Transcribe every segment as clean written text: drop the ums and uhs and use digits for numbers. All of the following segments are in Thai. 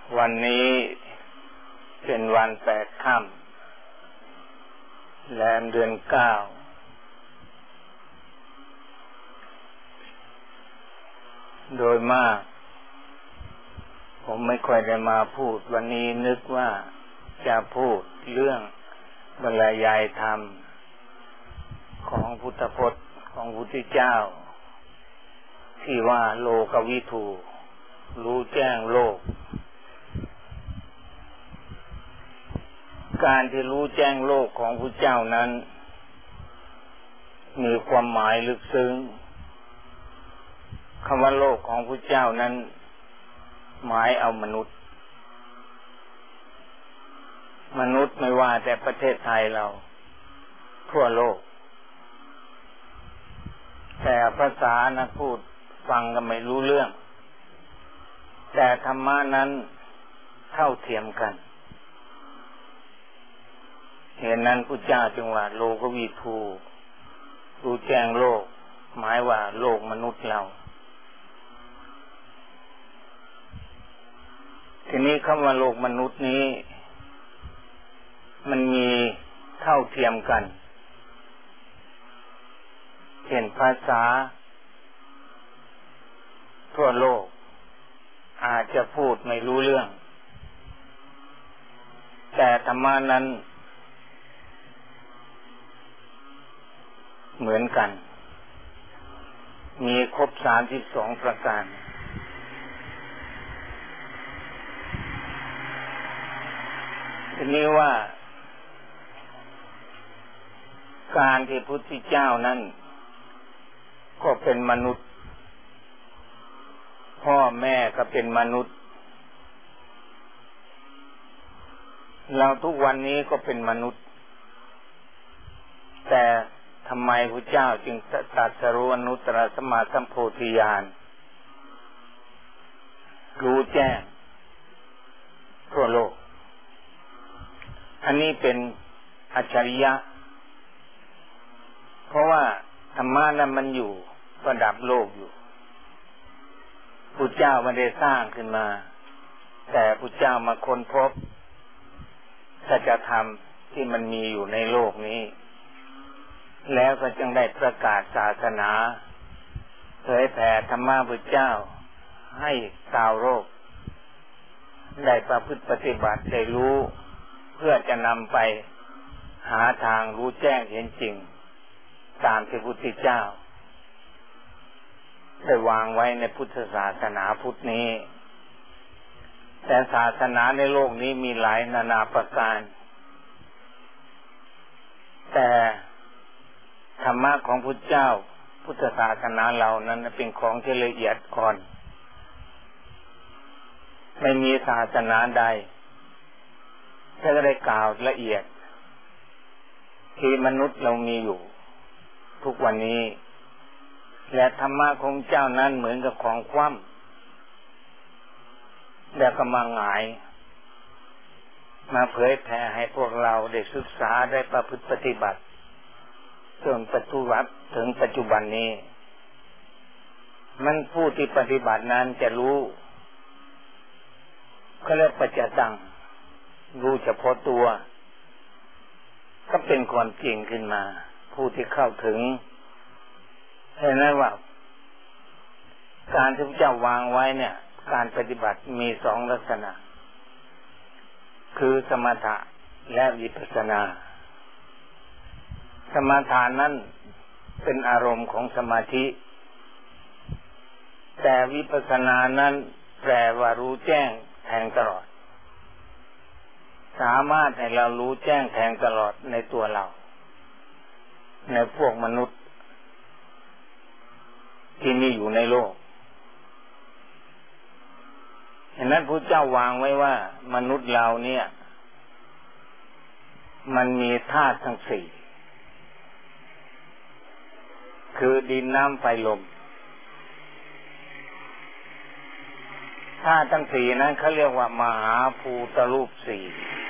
วันนี้เป็นวัน8 ค่ำแรมเดือน9โดยมากผมไม่ค่อยได้มาพูดวันนี้นึกว่าจะพูดเรื่องบรรยายธรรมของพุทธพจน์ของพระพุทธเจ้าที่ว่าโลกวิถูรู้แจ้งโลกการที่รู้แจ้งโลกของพระเจ้านั้นมีความหมายลึกซึ้งคำว่าโลกของพระเจ้านั้นหมายเอามนุษย์ไม่ว่าแต่ประเทศไทยเราทั่วโลกแต่ภาษานักพูดฟังก็ไม่รู้เรื่องแต่ธรรมะนั้นเท่าเทียมกันเหตุนั้นพุทธเจ้าจึงว่าโลกวิทูรู้แจ้งโลกหมายว่าโลกมนุษย์เราทีนี้คำว่าโลกมนุษย์นี้มันมีเท่าเทียมกันเช่นภาษาทั่วโลกอาจจะพูดไม่รู้เรื่องแต่ธรรมะนั้นเหมือนกันมีครบ32ประการทีนี้ว่าการที่พุทธเจ้านั้นก็เป็นมนุษย์พ่อแม่ก็เป็นมนุษย์เราทุกวันนี้ก็เป็นมนุษย์แต่ทำไมพระเจ้าจึงตรัสรู้อนุตตรสัมมาสัมโพธิญาณรู้แจ้งทั่วโลกอันนี้เป็นอัจฉริยะเพราะว่าธรรมะนั้นมันอยู่ประดับโลกอยู่พุทธเจ้าไม่ได้สร้างขึ้นมาแต่พุทธเจ้ามาค้นพบสัจธรรมที่มันมีอยู่ในโลกนี้แล้วก็จึงได้ประกาศศาสนาเผยแผ่ธรรมะพุทธเจ้าให้ชาวโลกได้ประพฤติปฏิบัติได้รู้เพื่อจะนำไปหาทางรู้แจ้งเห็นจริงตามที่พระพุทธเจ้าได้วางไว้ในพุทธศาสนาพุทธนี้แต่ศาสนาในโลกนี้มีหลายนานาประการแต่ธรรมะของพุทธเจ้าพุทธศาสนาเรานั้นเป็นของที่ละเอียดอ่อนไม่มีศาสนาใดที่ได้กล่าวละเอียดที่มนุษย์เรามีอยู่ทุกวันนี้และธรรมะของเจ้านั้นเหมือนกับของคว่ำแล้วก็มาหงายมาเผยแผ่ให้พวกเราได้ศึกษาได้ประพฤติปฏิบัติจนปัจจุบันถึงปัจจุบันนี้มันผู้ที่ปฏิบัตินั้นจะรู้เขาเรียกปัจจตังรู้เฉพาะตัวก็เป็นความจริงขึ้นมาผู้ที่เข้าถึงเห็นไหมว่าการที่พระเจ้าวางไว้เนี่ยการปฏิบัติมี2ลักษณะคือสมถะและวิปัสสนาสมถะนั้นเป็นอารมณ์ของสมาธิแต่วิปัสสนานั้นแปลว่ารู้แจ้งแทงตลอดสามารถให้เรารู้แจ้งแทงตลอดในตัวเราในพวกมนุษย์ที่มีอยู่ในโลกฉะนั้นพระเจ้าวางไว้ว่ามนุษย์เราเนี่ยมันมีธาตุทั้ง4คือดินน้ำไฟลมธาตุทั้ง4นั้นเขาเรียกว่ามหาภูตรูป4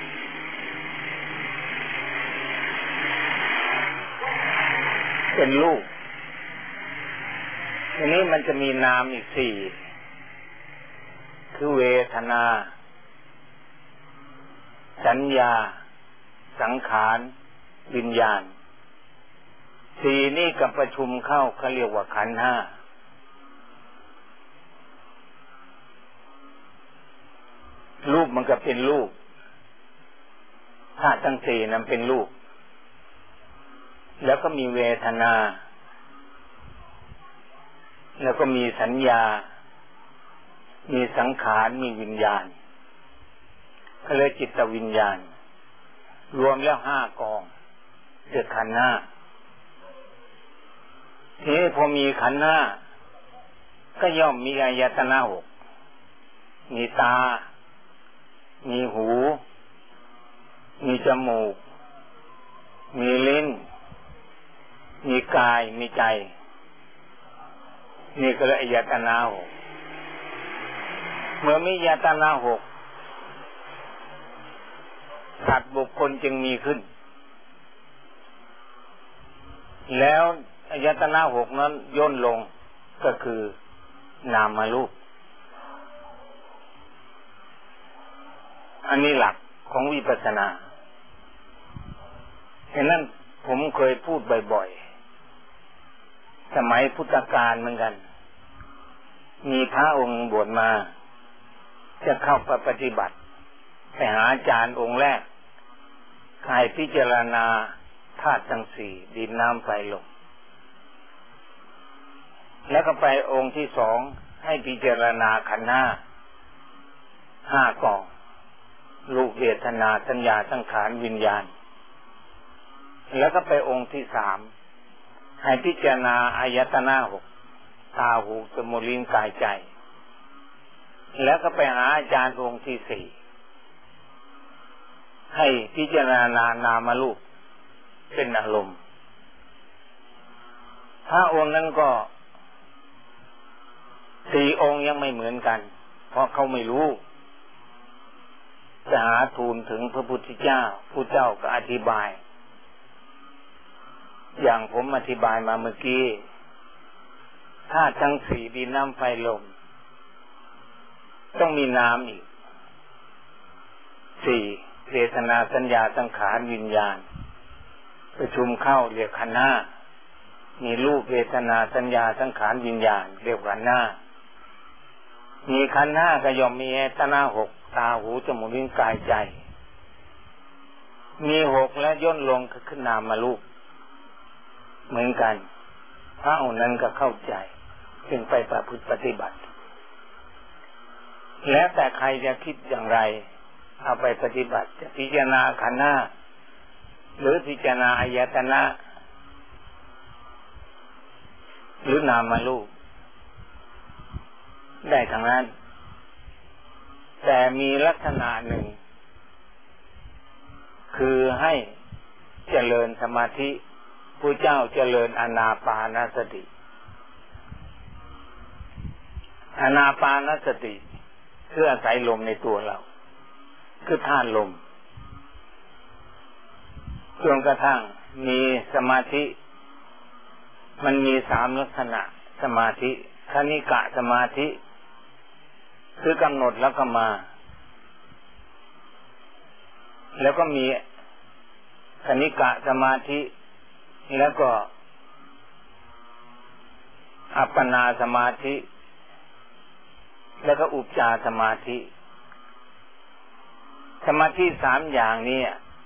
เป็นรูปทีนี้มันจะมีนามอีก4คือเวทนาสัญญาสังขารวิญญาณสี่นี่กับประชุมเข้าเขาเรียกว่าขันธ์ห้ารูปมันก็เป็นรูปธาตุทั้งสี่นั้นเป็นรูปแล้วก็มีเวทนาแล้วก็มีสัญญามีสังขารมีวิญญาณก็เลยจิตวิญญาณรวมแล้วห้ากองเกิดขันธ์ห้าทีนี้พอมีขันธ์ห้าก็ย่อมมีอายตนะหกมีตามีหูมีจมูกมีลิ้นมีกายมีใจนี่ก็เลยอายตนะหกเมื่อมีอายตนะหกสัตว์บุคคลจึงมีขึ้นแล้วอายตนะหกนั้นย่นลงก็คือนามรูปอันนี้หลักของวิปัสสนาฉะนั้นผมเคยพูดบ่อยๆสมัยพุทธกาลเหมือนกันมีพระองค์บวชมาจะเข้าไปปฏิบัติไปหาอาจารย์องค์แรกให้พิจารณาธาตุทั้งสี่ดินน้ำไฟลมแล้วก็ไปองค์ที่สองให้พิจารณาขันธ์ห้ากองรูปเวทนาสัญญาสังขารวิญญาณแล้วก็ไปองค์ที่สามให้พิจารณาอายตนะหกตาหูจมูกลิ้นกายใจแล้วก็ไปหาอาจารย์องค์ที่สี่ให้พิจารณานามรูปเป็นอารมณ์พระองค์นั้นก็สี่องค์ยังไม่เหมือนกันเพราะเขาไม่รู้จะหาทูลถึงพระพุทธเจ้าผู้เจ้าก็อธิบายอย่างผมอธิบายมาเมื่อกี้ธาตุทั้งสี่ดินน้ำไฟลมต้องมีน้ำอีกสี่เวทนาสัญญาสังขารวิญญาณประชุมเข้าเรียกขันธ์ห้ามีรูปเวทนาสัญญาสังขารวิญญาณเรียกขันธ์ห้ามีขันธ์ห้าก็ย่อมมีอายตนะหกตาหูจมูกลิ้นกายใจมีหกและย่นลงขึ้นนามรูปเหมือนกันพระองค์นั้นก็เข้าใจจึงไปประพฤติปฏิบัติแล้วแต่ใครจะคิดอย่างไรเอาไปปฏิบัติจะพิจารณาขันธ์ห้าหรือพิจารณาอายตนะหรือนามรูปได้ทั้งนั้นแต่มีลักษณะหนึ่งคือให้เจริญสมาธิผู้เจ้าเจริญอานาปานสติอานาปานสติคืออาศัยลมในตัวเราคือธาตุลมจนกระทั่งมีสมาธิมันมีสามลักษณะสมาธิคณิกะสมาธิคือกำหนดแล้วก็มาแล้วก็มีคณิกะสมาธิแล้วก็อัปปนาสมาธิแล้วก็อุปจารสมาธิสมาธิสามอย่างนี้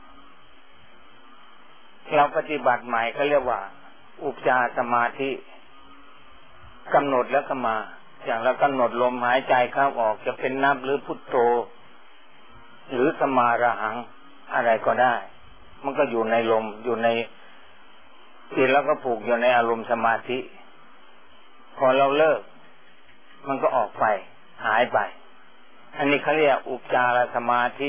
เราปฏิบัติใหม่ก็เรียกว่าอุปจารสมาธิกำหนดแล้วก็มาอย่างเรากำหนดลมหายใจเข้าออกจะเป็นนับหรือพุทโธหรือสมาระหังอะไรก็ได้มันก็อยู่ในลมอยู่ในจิตแล้วก็ผูกอยู่ในอารมณ์สมาธิพอเราเลิกมันก็ออกไปหายไปอันนี้เขาเรียกอุปจารสมาธิ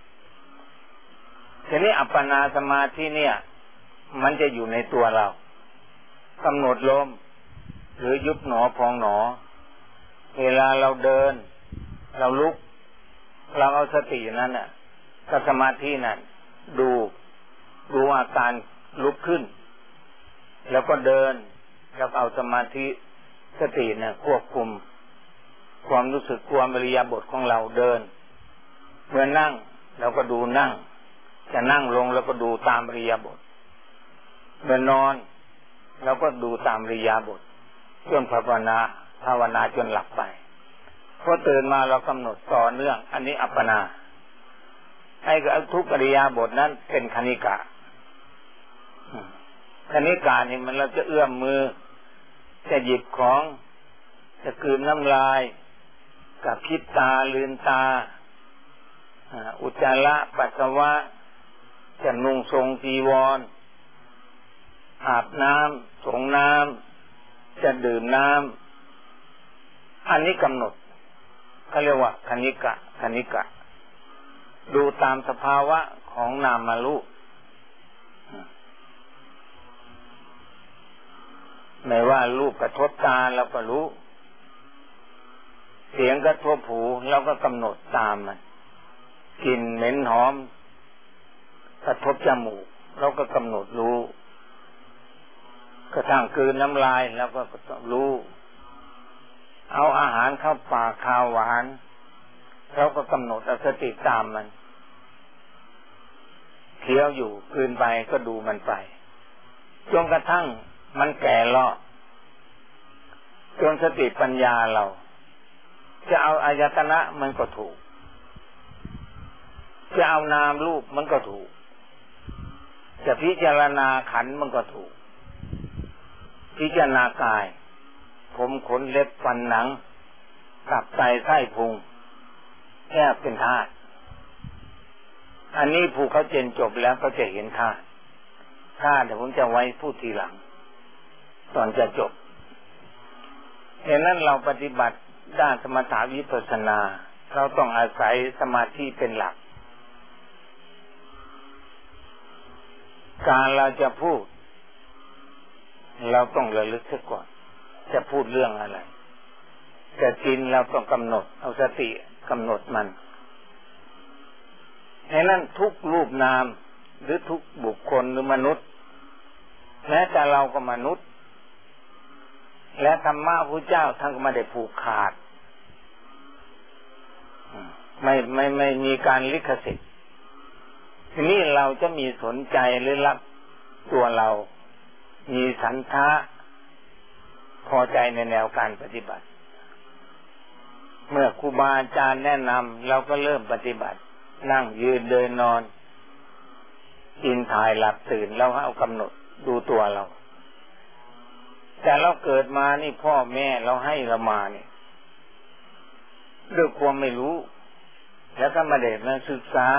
ทีนี้อัปปนาสมาธิเนี่ยมันจะอยู่ในตัวเรากำหนดลมหรือยุบหนอพองหนอเวลาเราเดินเราลุกเราเอาสตินั้นน่ะกับสมาธินั้นดูอาการลุกขึ้นแล้วก็เดินแล้วเอาสมาธิสติเนี่ยควบคุมความรู้สึกความอิริยาบถของเราเดินเมื่อนั่งแล้วก็ดูนั่งจะนั่งลงแล้วก็ดูตามอิริยาบถเมื่อนอนแล้วก็ดูตามอิริยาบถจนภาวนาจนหลับไปพอตื่นมาเรากำหนดต่อเนื่องอันนี้อัปปนาให้ทุกอิริยาบถนั้นเป็นคณิกะคณิกะนี่มันเราจะเอื้อมมือจะหยิบของจะกลืนน้ำลายกับพริบตาลืมตาอุจจาระปัสสาวะจะนุ่งทรงจีวรอาบน้ำสงน้ำจะดื่มน้ำอันนี้กำหนดเขาเรียกว่าคณิกะดูตามสภาวะของนามรูปไม่ว่ารูปกระทบตาเราก็รู้เสียงกระทบหูเราก็กำหนดตามมันกลิ่นเหม็นหอมกระทบจมูกเราก็กำหนดรู้กระทั่งกลืนน้ำลายเราก็ต้องรู้เอาอาหารเข้าปากข้าวหวานเราก็กำหนดเอาสติตามมันเคี้ยวอยู่กลืนไปก็ดูมันไปจนกระทั่งมันแก่เลาะจนสติปัญญาเราจะเอาอายตนะมันก็ถูกจะเอานามรูปมันก็ถูกจะพิจารณาขันธ์มันก็ถูกพิจารณากายผมขนเล็บฟันหนังตับไตไส้พุงแค่เป็นธาตุอันนี้ผู้เขาเจนจบแล้วก็จะเห็นธาตุเดี๋ยวผมจะไว้พูดทีหลังตอนจะจบดังนั้นเราปฏิบัติด้านสมถะวิปัสสนาเราต้องอาศัยสมาธิเป็นหลักการเราจะพูดเราต้องระลึกเสียก่อนจะพูดเรื่องอะไรจะกินเราต้องกำหนดเอาสติกำหนดมันดังนั้นทุกรูปนามหรือทุกบุคคลหรือมนุษย์แม้แต่เราก็มนุษย์และธรรมะพระเจ้าท่านก็ไม่ได้ผูกขาดไม่มีการลิขสิทธิ์ทีนี้เราจะมีสนใจหรือรักตัวเรามีฉันทะพอใจในแนวการปฏิบัติเมื่อครูบาอาจารย์แนะนำเราก็เริ่มปฏิบัตินั่งยืนเดินนอนกินถ่ายหลับตื่นเราเอากำหนดดูตัวเราแต่เราเกิดมานี่พ่อแม่เราให้เรามานี่ด้วยความไม่รู้แล้วก็มาเด็กมาศึกษา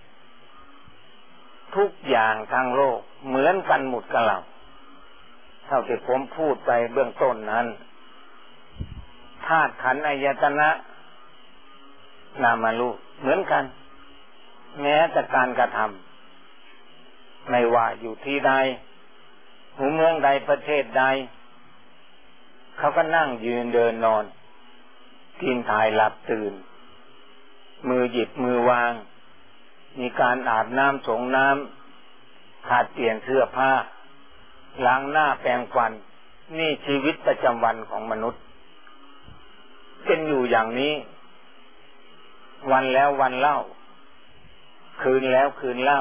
ทุกอย่างทางโลกเหมือนกันหมดกับเราเท่าที่ผมพูดไปเบื้องต้นนั้นธาตุขันธ์อายตนะนามารูปเหมือนกันแม้แต่การกระทำไม่ว่าอยู่ที่ใดหูเมืองใดประเทศใดเขาก็นั่งยืนเดินนอนกินถ่ายหลับตื่นมือหยิบมือวางมีการอาบน้ำสงน้ำขาดเปลี่ยนเสื้อผ้าล้างหน้าแปรงฟันนี่ชีวิตประจำวันของมนุษย์เป็นอยู่อย่างนี้วันแล้ววันเล่าคืนแล้วคืนเล่า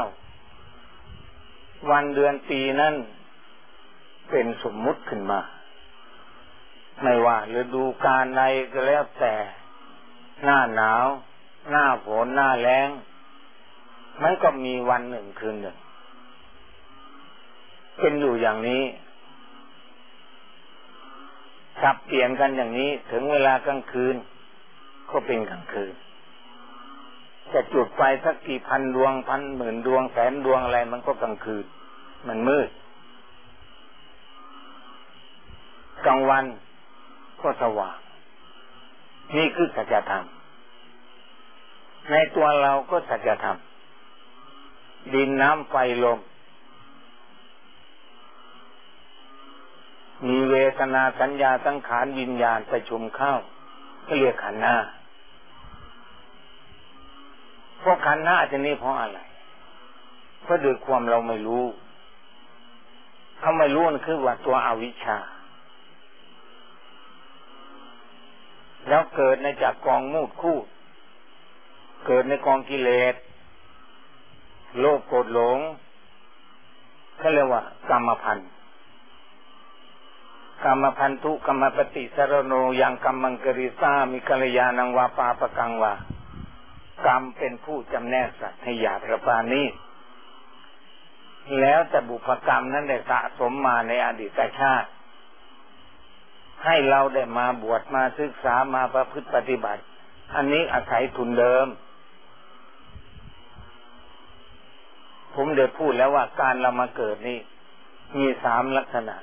วันเดือนปีนั้นเป็นสมมุติขึ้นมาไม่ว่าฤดูกาลใดก็แล้วแต่หน้าหนาวหน้าฝนหน้าแล้งมันก็มีวันหนึ่งคืนหนึ่งเป็นอยู่อย่างนี้สับเปลี่ยนกันอย่างนี้ถึงเวลากลางคืนก็เป็นกลางคืนจะจุดไฟสักกี่พันดวงพันหมื่นดวงแสนดวงอะไรมันก็กลางคืนมันมืดกลางวันก็สว่างนี่คือสัจธรรมในตัวเราก็สัจธรรมดินน้ำไฟลมมีเวทนาสัญญาสังขารวิญญาณประชุมเข้าก็เรียกขันธ์ห้าเพราะขันธ์ห้าจะนี้เพราะอะไรเพราะด้วยความเราไม่รู้เขาไม่รู้นั่นคือว่าตัวอวิชชาแล้วเกิดในจากกองมูดคูดเกิดในกองกิเลสโลภโกรธหลงเขาเรียกว่ากรรมพันธุ์กรรมพันธุกรรมปฏิสรโนยังกรรมังกริสามิกัลยาณังวาปาปกังวากรรมเป็นผู้จำแนกสัตว์ให้หยาบกระปานนี้แล้วแต่บุพกรรมนั้นได้สะสมมาในอดีตชาติให้เราได้มาบวชมาศึกษามาประพฤติปฏิบัติอันนี้อาศัยทุนเดิมผมได้พูดแล้วว่าการเรามาเกิดนี่มี3ลักษณะ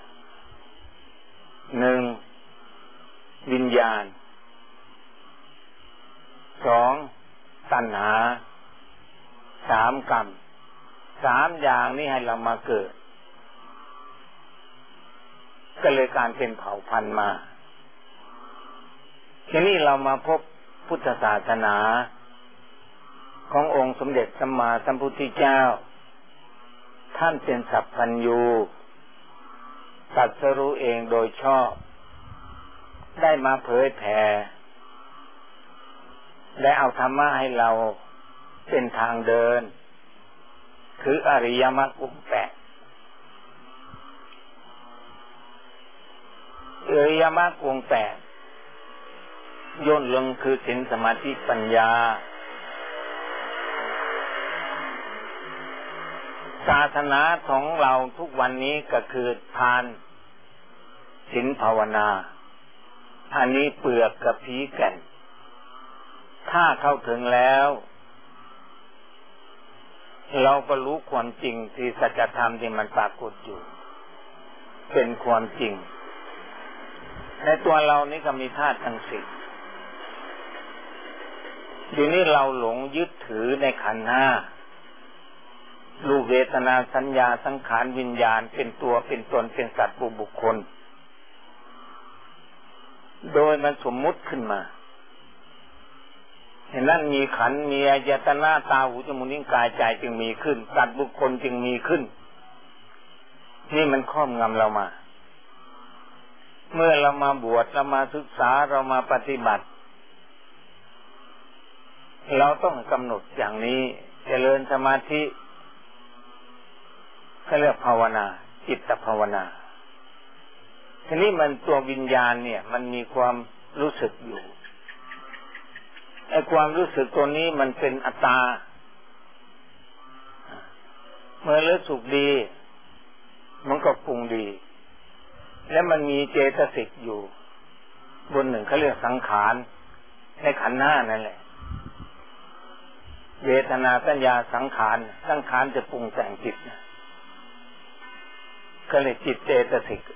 1วิญญาณ2ตัณหา3กรรม3อย่างนี้ให้เรามาเกิดก็เลยการเป็นเผ่าพันธุ์มาทีนี้เรามาพบพุทธศาสนาขององค์สมเด็จสัมมาสัมพุทธเจ้าท่านเป็นสัพพัญญูตรัสรู้เองโดยชอบได้มาเผยแผ่ได้เอาธรรมะให้เราเป็นทางเดินคืออริยมรรคองค์8อริยมรรคองค์8ย่นลงคือศีลสมาธิปัญญาศาสนาของเราทุกวันนี้ก็คือทานศีลภาวนาอันนี้เปลือกกับผีแก่นถ้าเข้าถึงแล้วเราก็รู้ความจริงที่สัจธรรมที่มันปรากฏอยู่เป็นความจริงในตัวเรานี่ก็มีธาตุทั้ง10อยู่นี่เราหลงยึดถือในขันธ์5รูปเวทนาสัญญาสังขารวิญญาณเป็นตัวเป็นตนเป็นสัตว์บุคคลโดยมันสมมุติขึ้นมาเห็นนั้นมีขันธ์มีอายตนะตาหูจมูกลิ้นกายใจจึงมีขึ้นสัตว์บุคคลจึงมีขึ้นนี่มันครอบงำเรามาเมื่อเรามาบวชเรามาศึกษาเรามาปฏิบัติเราต้องกำหนดอย่างนี้เจริญสมาธิเขาเรียกภาวนาจิตภาวนาทีนี้มันตัววิญญาณเนี่ยมันมีความรู้สึกอยู่ไอ้ความรู้สึกตัวนี้มันเป็นอัตตาเมื่อรู้สึกดีมันก็ปรุงดีและมันมีเจตสิกอยู่บนหนึ่งเขาเรียกสังขารในขันธ์5นั่นแหละเวทนาสัญญาสังขารจะปรุงแต่งจิตก็เลยจิตเจตสิก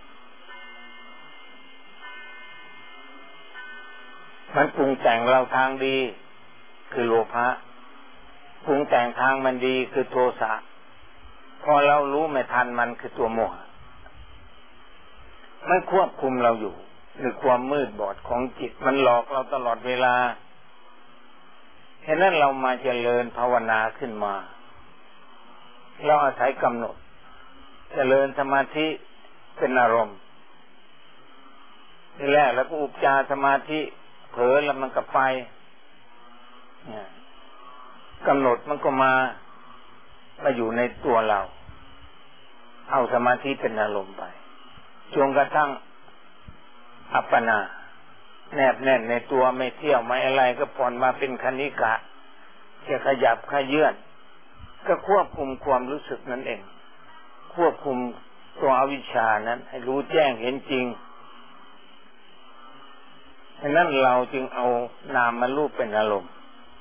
มันปรุงแต่งเราทางดีคือโลภะปรุงแต่งทางมันดีคือโทสะพอเรารู้ไม่ทันมันคือตัวโมหะมันควบคุมเราอยู่หรือความมืดบอดของจิตมันหลอกเราตลอดเวลาฉะนั้นเรามาเจริญภาวนาขึ้นมาเราอาศัยกำหนดเจริญสมาธิเป็นอารมณ์ทีแรกแล้วก็อุปจารสมาธิเผลอแล้วมันก็ไปกำหนดมันก็มาอยู่ในตัวเราเอาสมาธิเป็นอารมณ์ไปจนกระทั่งอัปปนาแนบแน่นในตัวไม่เที่ยวไม่อะไรก็ผ่อนมาเป็นคณิกะจะขยับขยื่นก็ควบคุมความรู้สึกนั่นเองควบคุมตัวอวิชชานั้นให้รู้แจ้งเห็นจริงฉะนั้นเราจึงเอานามมารูปเป็นอารมณ์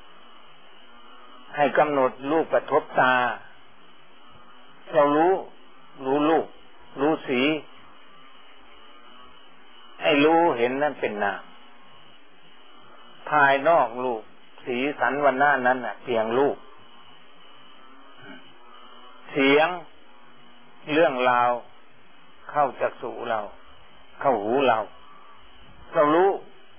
ให้กำหนดรูปกระทบตาเรารู้รูปรู้สีให้รู้เห็นนั่นเป็นนามภายนอกรูปสีสันวรรณะนั้นเพียงรูปเสียงเรื่องราวเข้าจักษุเราเข้าหูเรารู้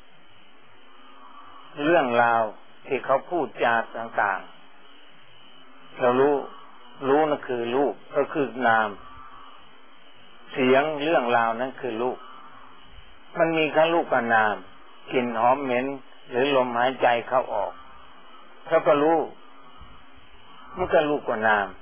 เรื่องราวที่เขาพูดจาต่างๆเรารู้นั่นคือรูปก็คือนามเสียงเรื่องราวนั้นคือรูปมันมีแค่รูปกับนามกลิ่นหอมเหม็นหรือลมหายใจเข้าออกเขาก็รู้มันก็รูปกว่านาม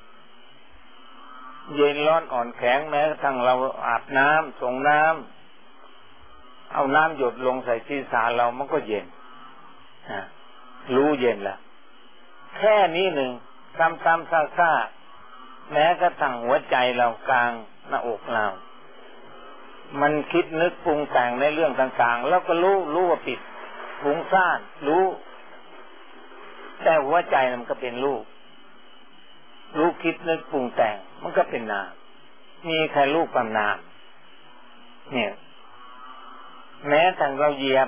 เย็นร้อนอ่อนแข็งแม้กระทั่งเราอาบน้ำส่งน้ำเอาน้ำหยดลงใส่ศีรษะเรามันก็เย็นรู้เย็นละแค่นี้หนึ่งซ้ำๆซากๆแม้กระทั่งหัวใจเรากลางหน้าอกเรามันคิดนึกปรุงแต่งในเรื่องต่างๆแล้วก็รู้ว่าผิดฟุ้งซ่านรู้แต่หัวใจมันก็เป็นรู้คิดนึกปรุงแต่งมันก็เป็นนามมีแค่รูปกับนามเนี่ยแม้แต่เราเหยียบ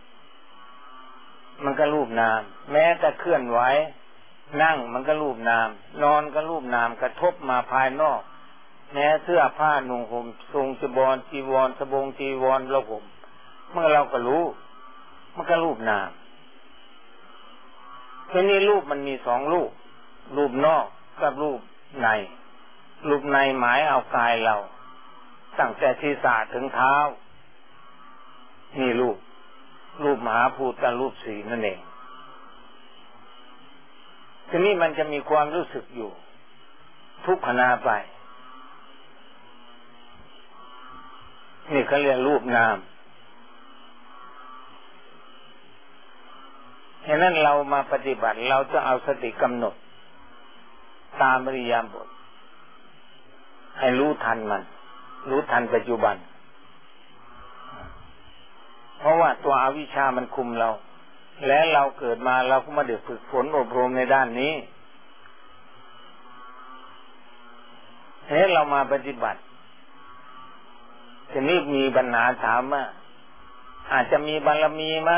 มันก็รูปนามแม้แต่เคลื่อนไหวนั่งมันก็รูปนามนอนก็รูปนามกระทบมาภายนอกแม้เสื้อผ้านุ่งห่มทรงจีวรสบงจีวรเราห่มเมื่อเราก็รู้มันก็รูปนามทีนี้รูปมันมีสองรูปรูปนอกกับรูปในรูปในหมายเอากายเราตั้งแต่ศีรษะถึงเท้านี่รูปมหาภูตรูปสี่นั่นเองทีนี้มันจะมีความรู้สึกอยู่ทุกขณะไปนี่เขาเรียกรูปนามฉะนั้นเรามาปฏิบัติเราจะเอาสติกำหนดตามอริยบทให้รู้ทันมันรู้ทันปัจจุบันเพราะว่าตัวอวิชชามันคุมเราและเราเกิดมาเราก็มาได้ฝึกฝนอบรมในด้านนี้เรามาปฏิบัติทีนี้มีปัญหาถามว่าอาจจะมีบารมีไหม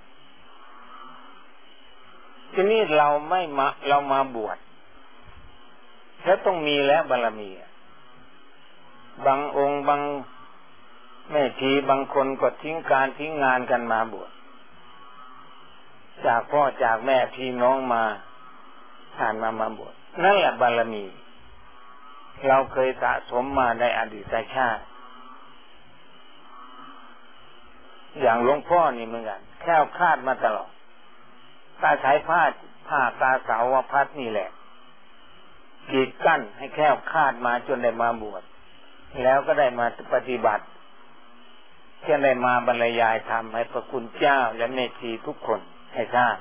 ทีนี้เรามาบวชแล้วต้องมีแล้วบารมีบางองค์บางแม่ชีบางคนก็ทิ้งการทิ้งงานกันมาบวชจากพ่อจากแม่พี่น้องมาผ่านมาบวชนั่นแหละบารมีเราเคยสะสมมาในอดีตชาติอย่างหลวงพ่อนี่เหมือนกันแคล้วคลาดมาตลอดตาสายผ้าตาสาวพัดนี่แหละกีดกั้นให้แคล้วคลาดมาจนได้มาบวชแล้วก็ได้มาปฏิบัติจะได้มาบรรยายธรรมให้พระคุณเจ้าและแม่ชีทุกคนให้ทราบ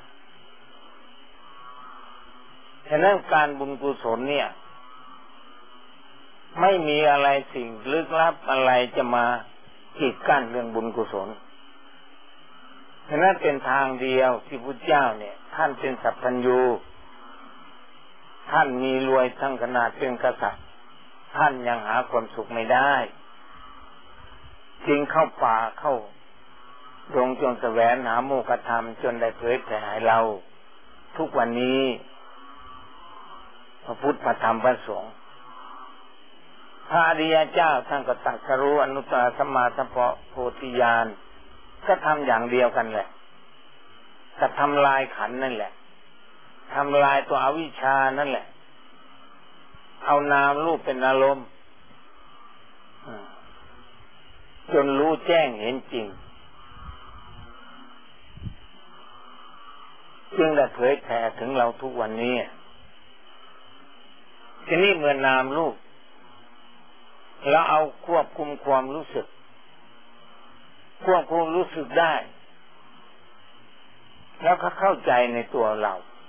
ฉะนั้นการบุญกุศลเนี่ยไม่มีอะไรสิ่งลึกลับอะไรจะมากีดกั้นเรื่องบุญกุศลฉะนั้นเป็นทางเดียวที่พุทธเจ้าเนี่ยท่านเป็นสัพพัญญูท่านมีรวยทั้งขนาดเป็นกษัตริย์ท่านยังหาความสุขไม่ได้จึงเข้าป่าเข้าดงจงแสวงหาโมกขธรรมจนได้เผยแผ่ให้เราทุกวันนี้พระพุทธพระธรรมพระสงฆ์พระอริยเจ้าท่านก็ตรัสรู้อนุตตรสัมมาสัมโพธิญาณก็ทำอย่างเดียวกันแหละก็ทำลายขันธ์นั่นแหละทำลายตัวอวิชชานั่นแหละเอานามรูปเป็นอารมณ์จนรู้แจ้งเห็นจริงจึงได้เผยแผ่ถึงเราทุกวันนี้ทีนี้เมื่อนามรูปเราเอาควบคุมความรู้สึกควบคุมรู้สึกได้แล้วก็เข้าใจในตัวเรา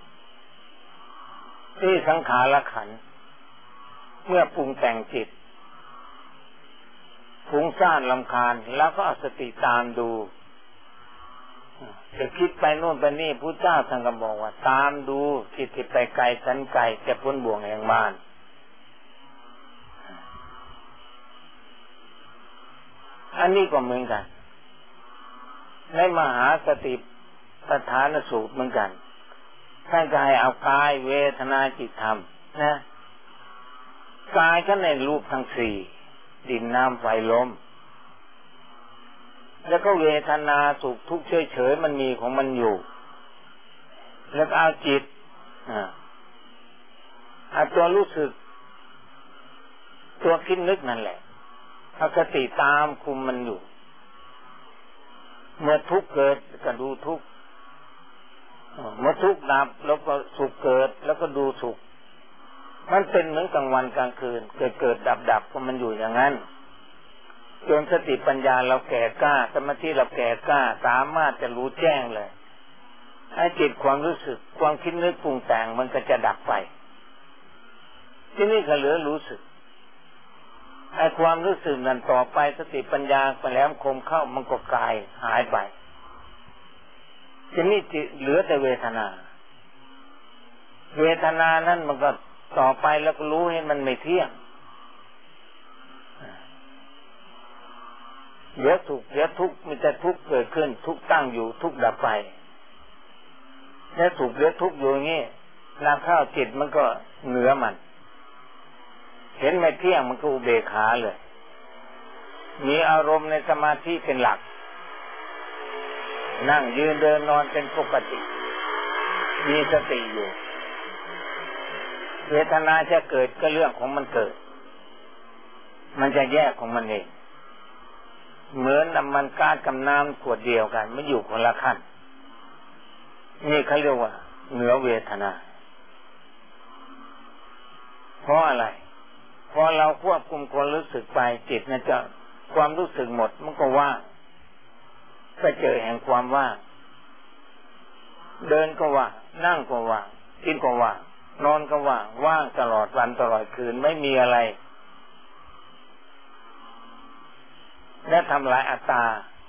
ที่สังขารขันธ์เมื่อปรุงแต่งจิตฟุ้งซ่านรำคาญแล้วก็เอาสติตามดูจะคิดไปโน่นไปนี่พุทธเจ้าท่านก็บอกว่าตามดูคิดไปไกลสันไกลจะพ้นบ่วงแห่งมารอันนี้ก็เหมือนกันในมหาสติปัฏฐานสูตรเหมือนกันท่านก็ให้เอากายเวทนาจิตธรรมนะกายก็ในรูปทั้งสี่ดินน้ำไฟลมแล้วก็เวทนาสุขทุกข์เฉยๆมันมีของมันอยู่แล้วก็เอาจิตเอาตัวรู้สึกตัวคิดนึกนั่นแหละเอาสติตามคุมมันอยู่เมื่อทุกข์เกิดก็ดูทุกข์เมื่อทุกข์ดับแล้วก็สุขเกิดแล้วก็ดูสุขมันเป็นเหมือนกลางวันกลางคืนเกิดดับก็มันอยู่อย่างนั้นจนสติปัญญาเราแก่กล้าสมาธิเราแก่กล้าสามารถจะรู้แจ้งเลยให้จิตความรู้สึกความคิดนึกปรุงแต่งมันก็จะดับไปที่นี่ก็เหลือรู้สึกไอ้ความรู้สึกนั้นต่อไปสติปัญญาไปแล้วคมเข้ามันก็กลายหายไปที่นี่เหลือแต่เวทนานั้นมันก็ต่อไปแล้วก็รู้ให้มันไม่เที่ยงเดี๋ยวสุขเดี๋ยวทุกข์มีแต่ทุกข์เกิดขึ้นทุกข์ตั้งอยู่ทุกข์ดับไปแล้วสุขเดี๋ยวทุกข์อยู่อย่างนี้นาเข้าจิตมันก็เหนือมันเห็นไม่เที่ยงมันก็อุเบกขาเลยมีอารมณ์ในสมาธิเป็นหลักนั่งยืนเดินนอนเป็นปกติมีสติอยู่เวทนาจะเกิดก็เรื่องของมันเกิดมันจะแยกของมันเองเหมือนน้ำมันก๊าซกับน้ำขวดเดียวกันไม่อยู่คนละขั้นนี่เขาเรียกว่าเหนือเวทนาเพราะอะไรพอเราควบคุมความรู้สึกไปจิตเนี่ยจะความรู้สึกหมดมันก็ว่างก็เจอแห่งความว่างเดินก็ว่างนั่งก็ว่างกินก็ว่างนอนก็ว่างว่างตลอดวันตลอดคืนไม่มีอะไรและทำลายอัตตา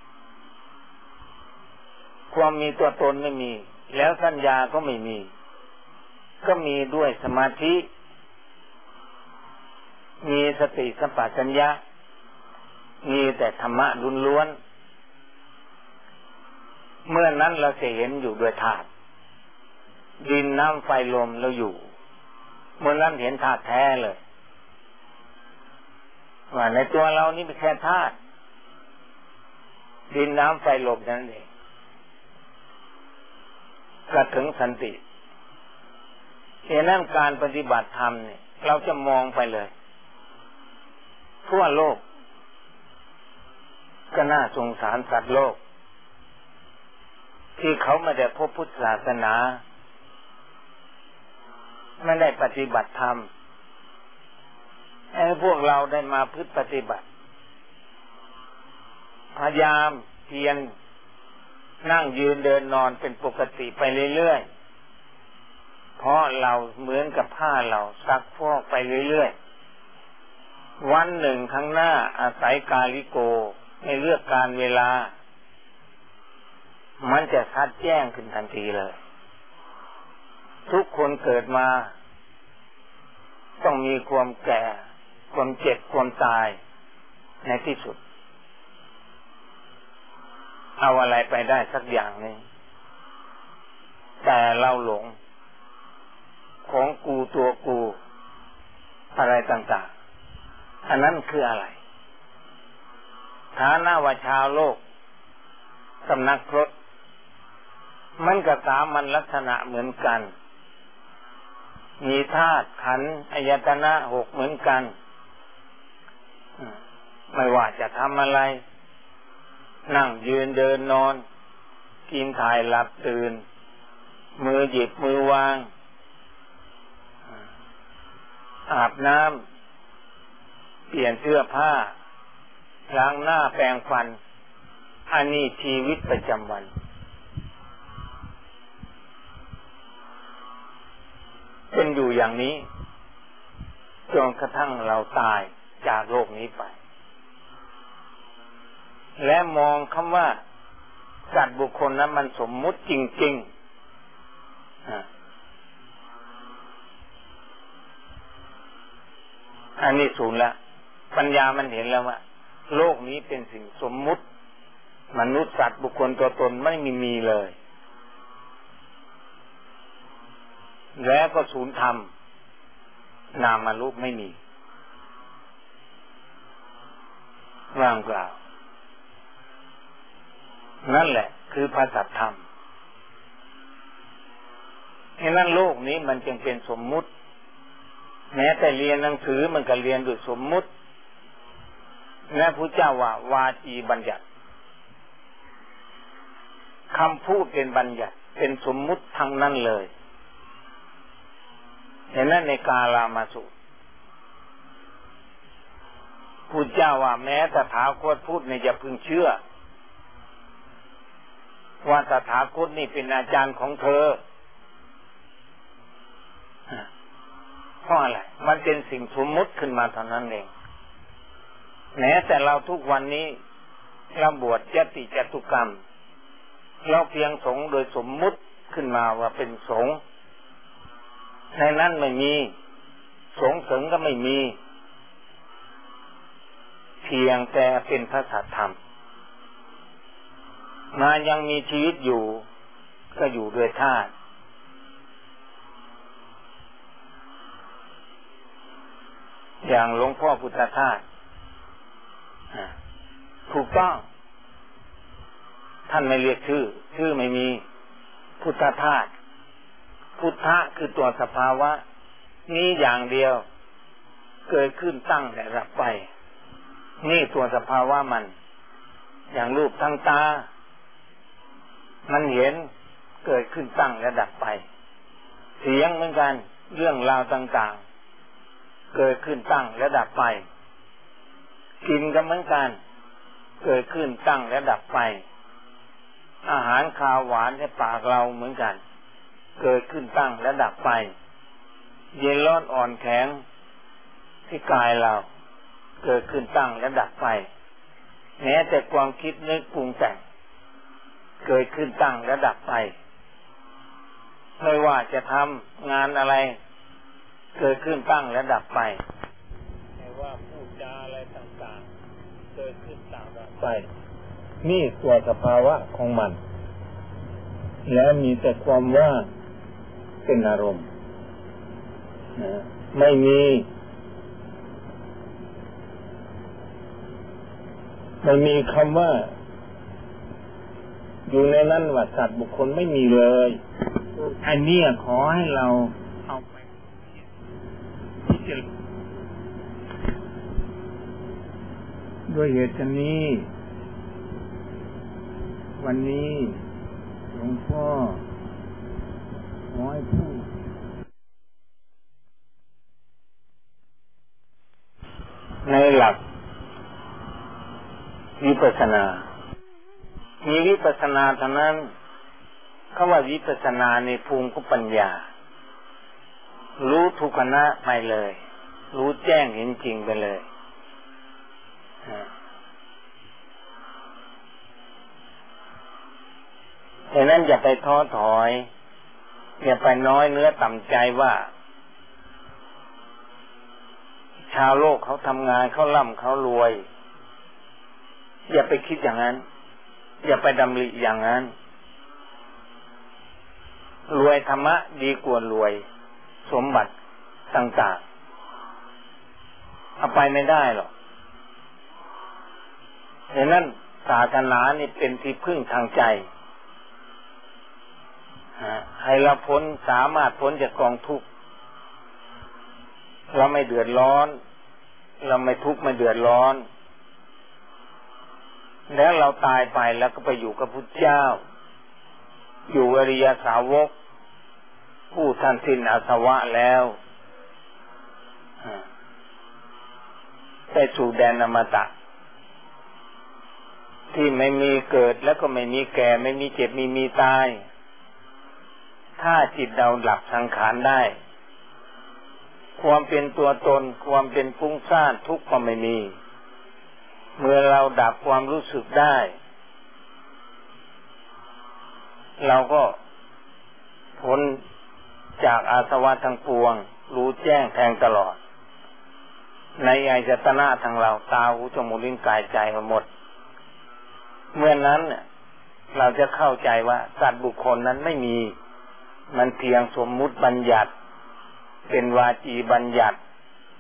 ความมีตัวตนไม่มีแล้วสัญญาก็ไม่มีก็มีด้วยสมาธิมีสติสัมปชัญญะมีแต่ธรรมะล้วนๆเมื่อนั้นเราจะเห็นอยู่ด้วยธาตุดินน้ำไฟลมเราอยู่เมื่อนั้นเห็นธาตุแท้เลยว่าในตัวเรานี่เป็นแค่ธาตุดินน้ำไฟลมนั่นเองก็ถึงสันติฉะนั้นการปฏิบัติธรรมเนี่ยเราจะมองไปเลยทั่วโลกก็น่าสงสารสัตว์โลกที่เขาไม่ได้พบพุทธศาสนาไม่ได้ปฏิบัติธรรมให้พวกเราได้มาพึ่งปฏิบัติพยายามเพียรนั่งยืนเดินนอนเป็นปกติไปเรื่อยๆเพราะเราเหมือนกับผ้าเราซักฟอกไปเรื่อยๆวันหนึ่งข้างหน้าอาศัยกาลิโกไม่เลือกการเวลามันจะชัดแจ้งขึ้นทันทีเลยทุกคนเกิดมาต้องมีความแก่ความเจ็บความตายในที่สุดเอาอะไรไปได้สักอย่างหนึ่งแต่เราหลงของกูตัวกูอะไรต่างๆอันนั้นคืออะไรฐานะว่าชาวโลกสำนักพรตมันก็สามัญลักษณะเหมือนกันมีธาตุขันธ์อายตนะหกเหมือนกันไม่ว่าจะทำอะไรนั่งยืนเดินนอนกินถ่ายหลับตื่นมือหยิบมือวางอาบน้ำเปลี่ยนเสื้อผ้าล้างหน้าแปรงฟันอันนี้ชีวิตประจำวันเป็นอยู่อย่างนี้จนกระทั่งเราตายจากโลกนี้ไปและมองคำว่าสัตว์บุคคลนั้นมันสมมุติจริงๆอันนี้สูญละปัญญามันเห็นแล้วว่าโลกนี้เป็นสิ่งสมมุติมนุษย์สัตว์บุคคลตัวตนไม่มีเลยแล้วก็สูญธรรมนามรูปไม่มีว่างเปล่านั่นแหละคือพระสัทธรรมฉะนั้นโลกนี้มันจึงเป็นสมมุติแม้แต่เรียนหนังสือมันก็เรียนด้วยสมมุติและพระเจ้าว่าวาจีบัญญัติคำพูดเป็นบัญญัติเป็นสมมุติทั้งนั้นเลยเห็นนั้นในกาลามาสูตรพุทธเจ้าว่าแม้ตถาคตพูดเนี่ยอย่าพึงเชื่อว่าตถาคตนี่เป็นอาจารย์ของเธอเพราะอะไรมันเป็นสิ่งสมมุติขึ้นมาเท่านั้นเองแม้แต่เราทุกวันนี้เราบวชยติจตุกรรมเราเพียงสงฆ์โดยสมมุติขึ้นมาว่าเป็นสงฆ์ในนั้นไม่มีสงฆ์เสริงก็ไม่มีเพียงแต่เป็นพระสัทธรรมมายังมีชีวิตอยู่ก็อยู่ด้วยธาตุอย่างหลวงพ่อพุทธทาสถูกต้องท่านไม่เรียกชื่อไม่มีพุทธทาสพุทธะคือตัวสภาวะนี้อย่างเดียวเกิดขึ้นตั้งแต่ดับไปนี่ตัวสภาวะมันอย่างรูปทางตามันเห็นเกิดขึ้นตั้งและดับไปเสียงเหมือนกันเรื่องราวต่างๆเกิดขึ้นตั้งและดับไปกลิ่นก็เหมือนกันเกิดขึ้นตั้งและดับไปอาหารคาวหวานในปากเราเหมือนกันเกิดขึ้นตั้งและดับไปเย็นร้อนอ่อนแข็งที่กายเราเกิดขึ้นตั้งและดับไปแม้แต่ความคิดนึกปรุงแต่งเกิดขึ้นตั้งและดับไปไม่ว่าจะทำงานอะไรเกิดขึ้นตั้งและดับไปไม่ว่าพูดจาอะไรต่างๆเกิดขึ้นตั้งดับไปนี่ตัวสภาวะของมันแล้วมีแต่ความว่างเป็นอารมณ์ไม่มีคำว่าอยู่ในนั้นว่าสัตว์บุคคลไม่มีเลยอันนี้ขอให้เราเอาไปพิจารณาด้วยเหตุนี้วันนี้หลวงพ่อขอให้พูดในหลักวิปัสสนามีวิปัสสนาเท่านั้นคำว่าวิปัสสนาในภูมิของปัญญารู้ทุกขณะไปเลยรู้แจ้งเห็นจริงไปเลยดังนั้นอย่าไปท้อถอยอย่าไปน้อยเนื้อต่ำใจว่าชาวโลกเขาทำงานเขาร่ำเขารวยอย่าไปคิดอย่างนั้นอย่าไปดำริอย่างนั้นรวยธรรมะดีกว่ารวยสมบัติต่างๆเอาไปไม่ได้หรอกดังนั้นศาสนานี่เป็นที่พึ่งทางใจให้เราสามารถพ้นจากกองทุกข์เราไม่เดือดร้อนเราไม่ทุกข์ไม่เดือดร้อนแล้วเราตายไปแล้วก็ไปอยู่กับพุทธเจ้าอยู่อริยสาวกผู้ท่านสิ้นอาสวะแล้วไปสู่แดนอมตะที่ไม่มีเกิดแล้วก็ไม่มีแก่ไม่มีเจ็บไม่มีตายถ้าจิตเราหลับสังขารได้ความเป็นตัวตนความเป็นฟุ้งซ่านทุกข์ก็ไม่มีเมื่อเราดับความรู้สึกได้เราก็พ้นจากอาสวะทั้งปวงรู้แจ้งแทงตลอดในอายตนะทั้งเราตาหูจมูกลิ้นกายใจหมดเมื่อนั้นเราจะเข้าใจว่าสัตว์บุคคลนั้นไม่มีมันเพียงสมมุติบัญญัติเป็นวาจีบัญญัติ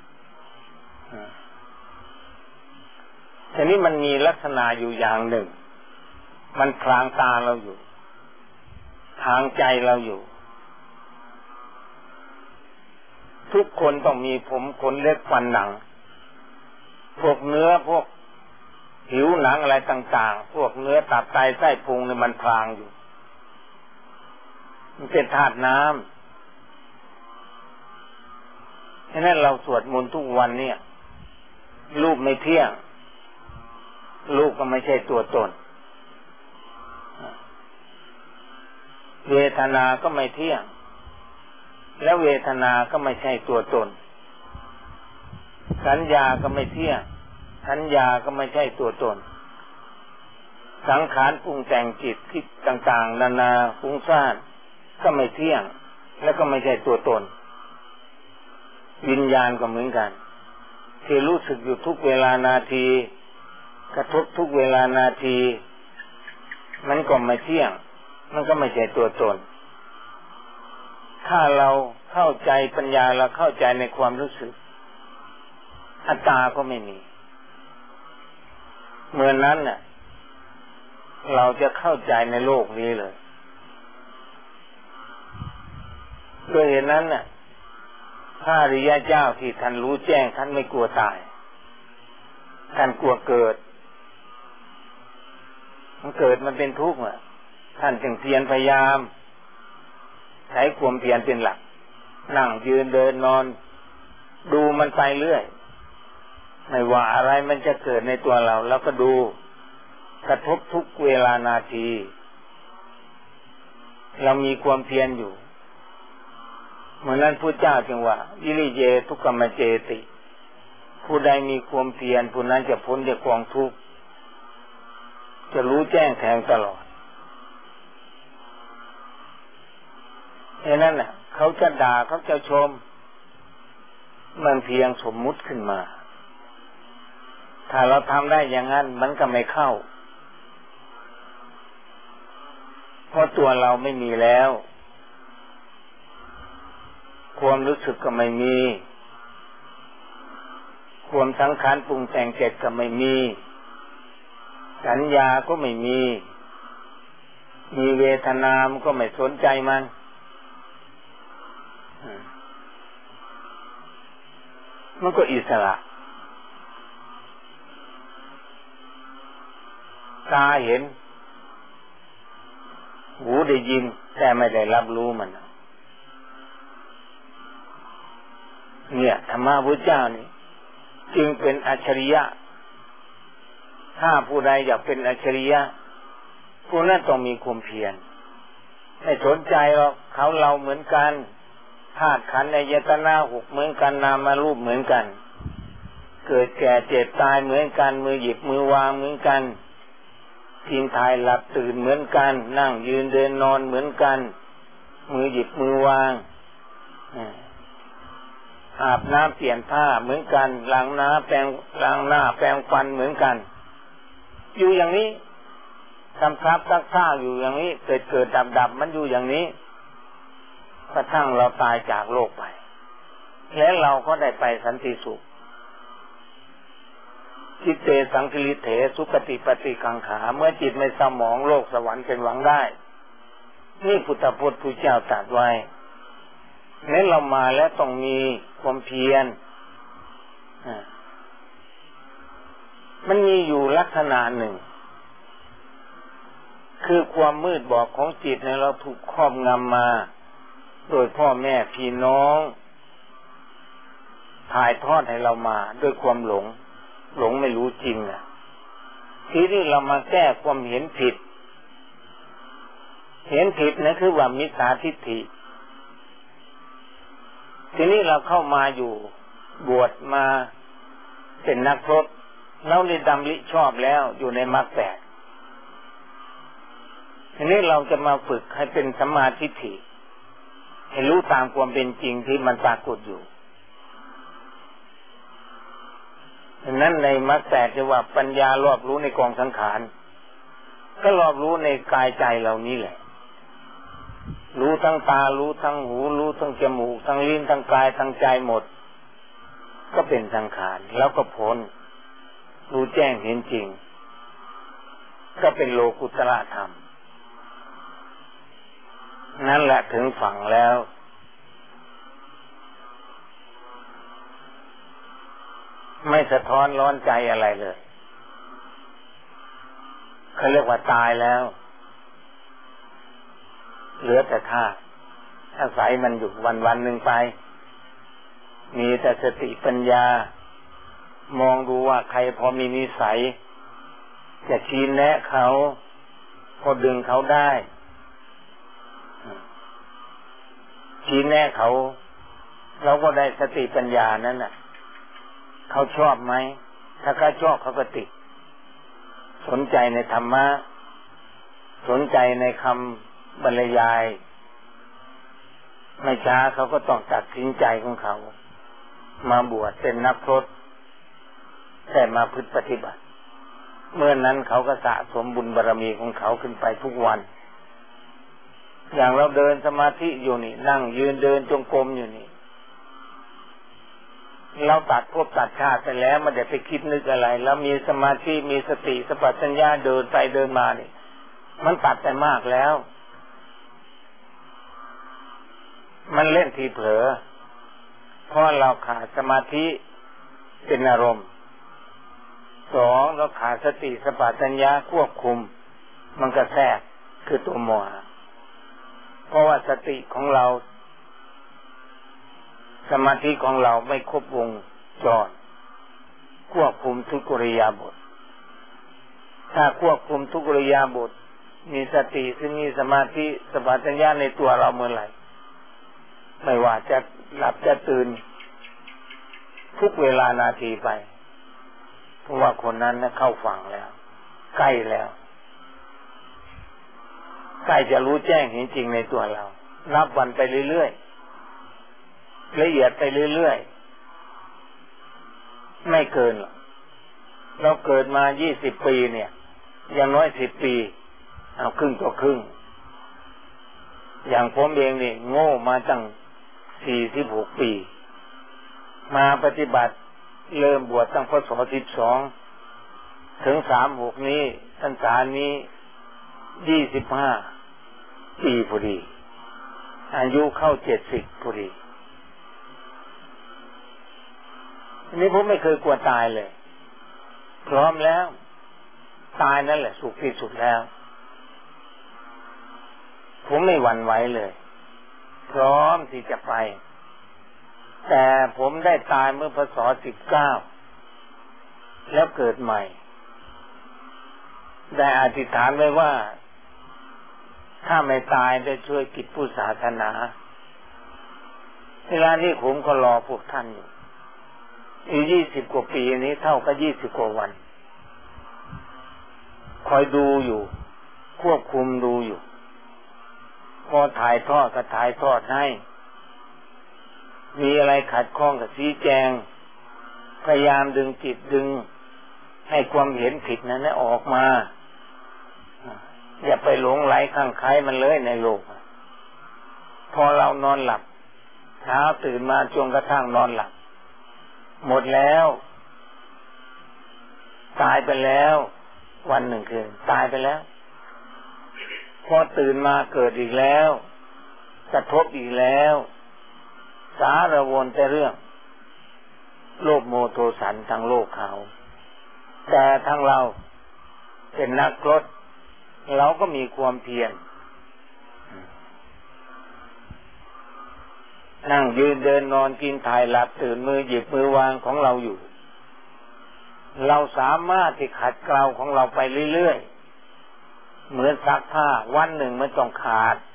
ทีนี้มันมีลักษณะอยู่อย่างหนึ่งมันพรางตาเราอยู่ทางใจเราอยู่ทุกคนต้องมีผมขนเล็บฟันหนังพวกเนื้อพวกผิวหนังอะไรต่างๆพวกเนื้อตับไตไส้พุงเนี่ยมันพรางอยู่มันเป็นธาตุน้ะนั้นเราสวดมนต์ทุกวันเนี่ยรูปไม่เที่ยงรูปก็ไม่ใช่ตัวตนเวทนาก็ไม่เที่ยงและเวทนาก็ไม่ใช่ตัวตนสัญญาก็ไม่เที่ยงสัญญาก็ไม่ใช่ตัวตนสังขารปรุงแต่งจิตที่ต่างๆนานาฟุ้งซ่านก็ไม่เที่ยงและก็ไม่ใช่ตัวตนวิญญาณก็เหมือนกันที่รู้สึกอยู่ทุกเวลานาทีกระทบทุกเวลานาทีมันก็ไม่เที่ยงมันก็ไม่ใช่ตัวตนถ้าเราเข้าใจปัญญาเราเข้าใจในความรู้สึกอัตตาก็ไม่มีเมื่อนั้นน่ะเราจะเข้าใจในโลกนี้เลยด้วยเหตุนั้นน่ะพระอริยเจ้าที่ท่านรู้แจ้งท่านไม่กลัวตายท่านกลัวเกิดมันเกิดมันเป็นทุกข์อ่ะท่านจึงเพียรพยายามใช้ความเพียรเป็นหลักนั่งยืนเดินนอนดูมันไปเรื่อยไม่ว่าอะไรมันจะเกิดในตัวเราแล้วก็ดูกระทบทุกเวลานาทีเรามีความเพียรอยู่เหมือนนั้นพระเจ้าจึงว่าวิริเยทุกขมเจติผู้ใดมีความเพียรผู้นั้นจะพ้นจากกองทุกข์จะรู้แจ้งแทงตลอดเพราะนั้นน่ะเขาจะด่าเขาจะชมมันเพียงสมมุติขึ้นมาถ้าเราทำได้อย่างนั้นมันก็ไม่เข้าเพราะตัวเราไม่มีแล้วความรู้สึกก็ไม่มีความสังขารปรุงแต่งเจ็ดก็ไม่มีสัญญาก็ไม่มีเวทนามันก็ไม่สนใจมันก็อิสระตาเห็นหูได้ยินแต่ไม่ได้รับรู้มันเนี่ยธรรมะพุทธเจ้านี่จึงเป็นอัจฉริยะถ้าผู้ใดอยากเป็นอัจฉริยะผู้นั้นต้องมีความเพียรไม่สนใจหรอกเขาเราเหมือนกันธาตุขันธ์อายตนะหกเหมือนกันนามารูปเหมือนกันเกิดแก่เจ็บตายเหมือนกันมือหยิบมือวางเหมือนกันกินถ่ายหลับตื่นเหมือนกันนั่งยืนเดินนอนเหมือนกันมือหยิบมือวางอาบน้ำเปลี่ยนผ้าเหมือนกันล้างหน้าแปรงฟันเหมือนกันอยู่อย่างนี้ทำครับซักผ้าอยู่อย่างนี้เกิดดับมันอยู่อย่างนี้กระทั่งเราตายจากโลกไปแล้วเราก็ได้ไปสันติสุขจิตเตสังคิริเถสุปฏิปฏิกังขาเมื่อจิตไม่เศร้าหมองโลกสวรรค์เป็นหวังได้นี่พุทธพจน์พุทธเจ้าตรัสไว้นั้นเรามาแล้วต้องมีความเพียรมันมีอยู่ลักษณะหนึ่งคือความมืดบอดของจิตเนี่ยเราถูกครอบงำมาโดยพ่อแม่พี่น้องถ่ายทอดให้เรามาด้วยความหลงไม่รู้จริงอ่ะทีนี้เรามาแก้ความเห็นผิดนั่นคือว่ามิจฉาทิฏฐิทีนี้เราเข้ามาอยู่บวชมาเป็นนักพรตเราได้ดำริชอบแล้วอยู่ในมรรคแปดทีนี้เราจะมาฝึกให้เป็นสัมมาทิฏฐิให้รู้ตามความเป็นจริงที่มันปรากฏอยู่ดังนั้นในมรรคแปดจะว่าปัญญารอบรู้ในกองสังขารก็รอบรู้ในกายใจเหล่านี้แหละรู้ทั้งตารู้ทั้งหูรู้ทั้งจมูกทั้งลิ้นทั้งกายทั้งใจหมดก็เป็นสังขารแล้วก็พ้นรู้แจ้งเห็นจริงก็เป็นโลกุตระธรรมนั่นแหละถึงฝั่งแล้วไม่สะท้อนร้อนใจอะไรเลยเขาเรียกว่าตายแล้วเหลือแต่ธาตุอาศัยมันอยู่วันหนึ่งไปมีแต่สติปัญญามองดูว่าใครพอมีนิสัยจะชี้แนะเขาพอดึงเขาได้ชี้แนะเขาเราก็ได้สติปัญญานั้นน่ะเขาชอบไหมถ้าเขาชอบเขาก็ติดสนใจในธรรมะสนใจในคำบรรยายไม่ช้าเขาก็ต้องตัดสินใจของเขามาบวชเป็นนักพรตแต่มาพึ่งปฏิบัติเมื่อนั้นเขาก็สะสมบุญบารมีของเขาขึ้นไปทุกวันอย่างเราเดินสมาธิอยู่นี่นั่งยืนเดินจงกรมอยู่นี่เราตัดภพตัดชาติไปแล้วมันจะไปคิดนึกอะไรแล้วมีสมาธิมีสติสัมปชัญญะเดินไปเดินมานี่มันตัดไปมากแล้วมันเล่นทีเผลอเพราะเราขาดสมาธิเป็นอารมณ์สองเราขาดสติสัมปชัญญะควบคุมมันก็แทรกคือตัวโมหะเพราะว่าสติของเราสมาธิของเราไม่ครบวงจรควบคุมทุกอิริยาบถถ้าควบคุมทุกอิริยาบถมีสติซึ่งมีสมาธิสัมปชัญญะในตัวเราเมื่อไหร่ไม่ว่าจะหลับจะตื่นทุกเวลานาทีไปเพราะว่าคนนั้นเข้าฝั่งแล้วใกล้แล้วใกล้จะรู้แจ้งเห็นจริงในตัวเรานับวันไปเรื่อยๆละเอียดไปเรื่อยๆไม่เกินหรอกเราเกิดมา20 ปีเนี่ยอย่างน้อย10 ปีเอาครึ่งต่อครึ่งอย่างผมเองนี่โง่มาตั้ง46 ปีมาปฏิบัติเริ่มบวชตั้งพ.ศ. 12ถึง36นี้พรรษานี้25 ปีพอดีอายุเข้า70พอดีอันนี้ผมไม่เคยกลัวตายเลยพร้อมแล้วตายนั่นแหละสุขที่สุดแล้วผมไม่หวั่นไหวเลยพร้อมที่จะไปแต่ผมได้ตายเมื่อพ.ศ. 19แล้วเกิดใหม่ได้อธิษฐานไว้ว่าถ้าไม่ตายได้ช่วยกิจพุทธศาสนาเวลานี้ผมก็รอพวกท่านอยู่อีก20 กว่าปีนี้เท่ากับ20 กว่าวันคอยดูอยู่ควบคุมดูอยู่พอถ่ายทอดก็ถ่ายทอดให้มีอะไรขัดข้องก็ชี้แจงพยายามดึงจิตดึงให้ความเห็นผิดนั้นออกมาอย่าไปหลงไหลข้างใครมันเลยในโลกพอเรานอนหลับเช้าตื่นมาจนกระทั่งนอนหลับหมดแล้วตายไปแล้ววันหนึ่งคืนตายไปแล้วพอตื่นมาเกิดอีกแล้วกระทบอีกแล้วสารวนแต่เรื่องโลภโมโทสันทางโลกเขาแต่ทางเราเป็นนักพรตเราก็มีความเพียรนั่งยืนเดินนอนกินถ่ายหลับตื่นมือหยิบมือวางของเราอยู่เราสามารถที่ขัดเกลาของเราไปเรื่อยๆเหมือนซักผ้าวันหนึ่งมันต้องขาด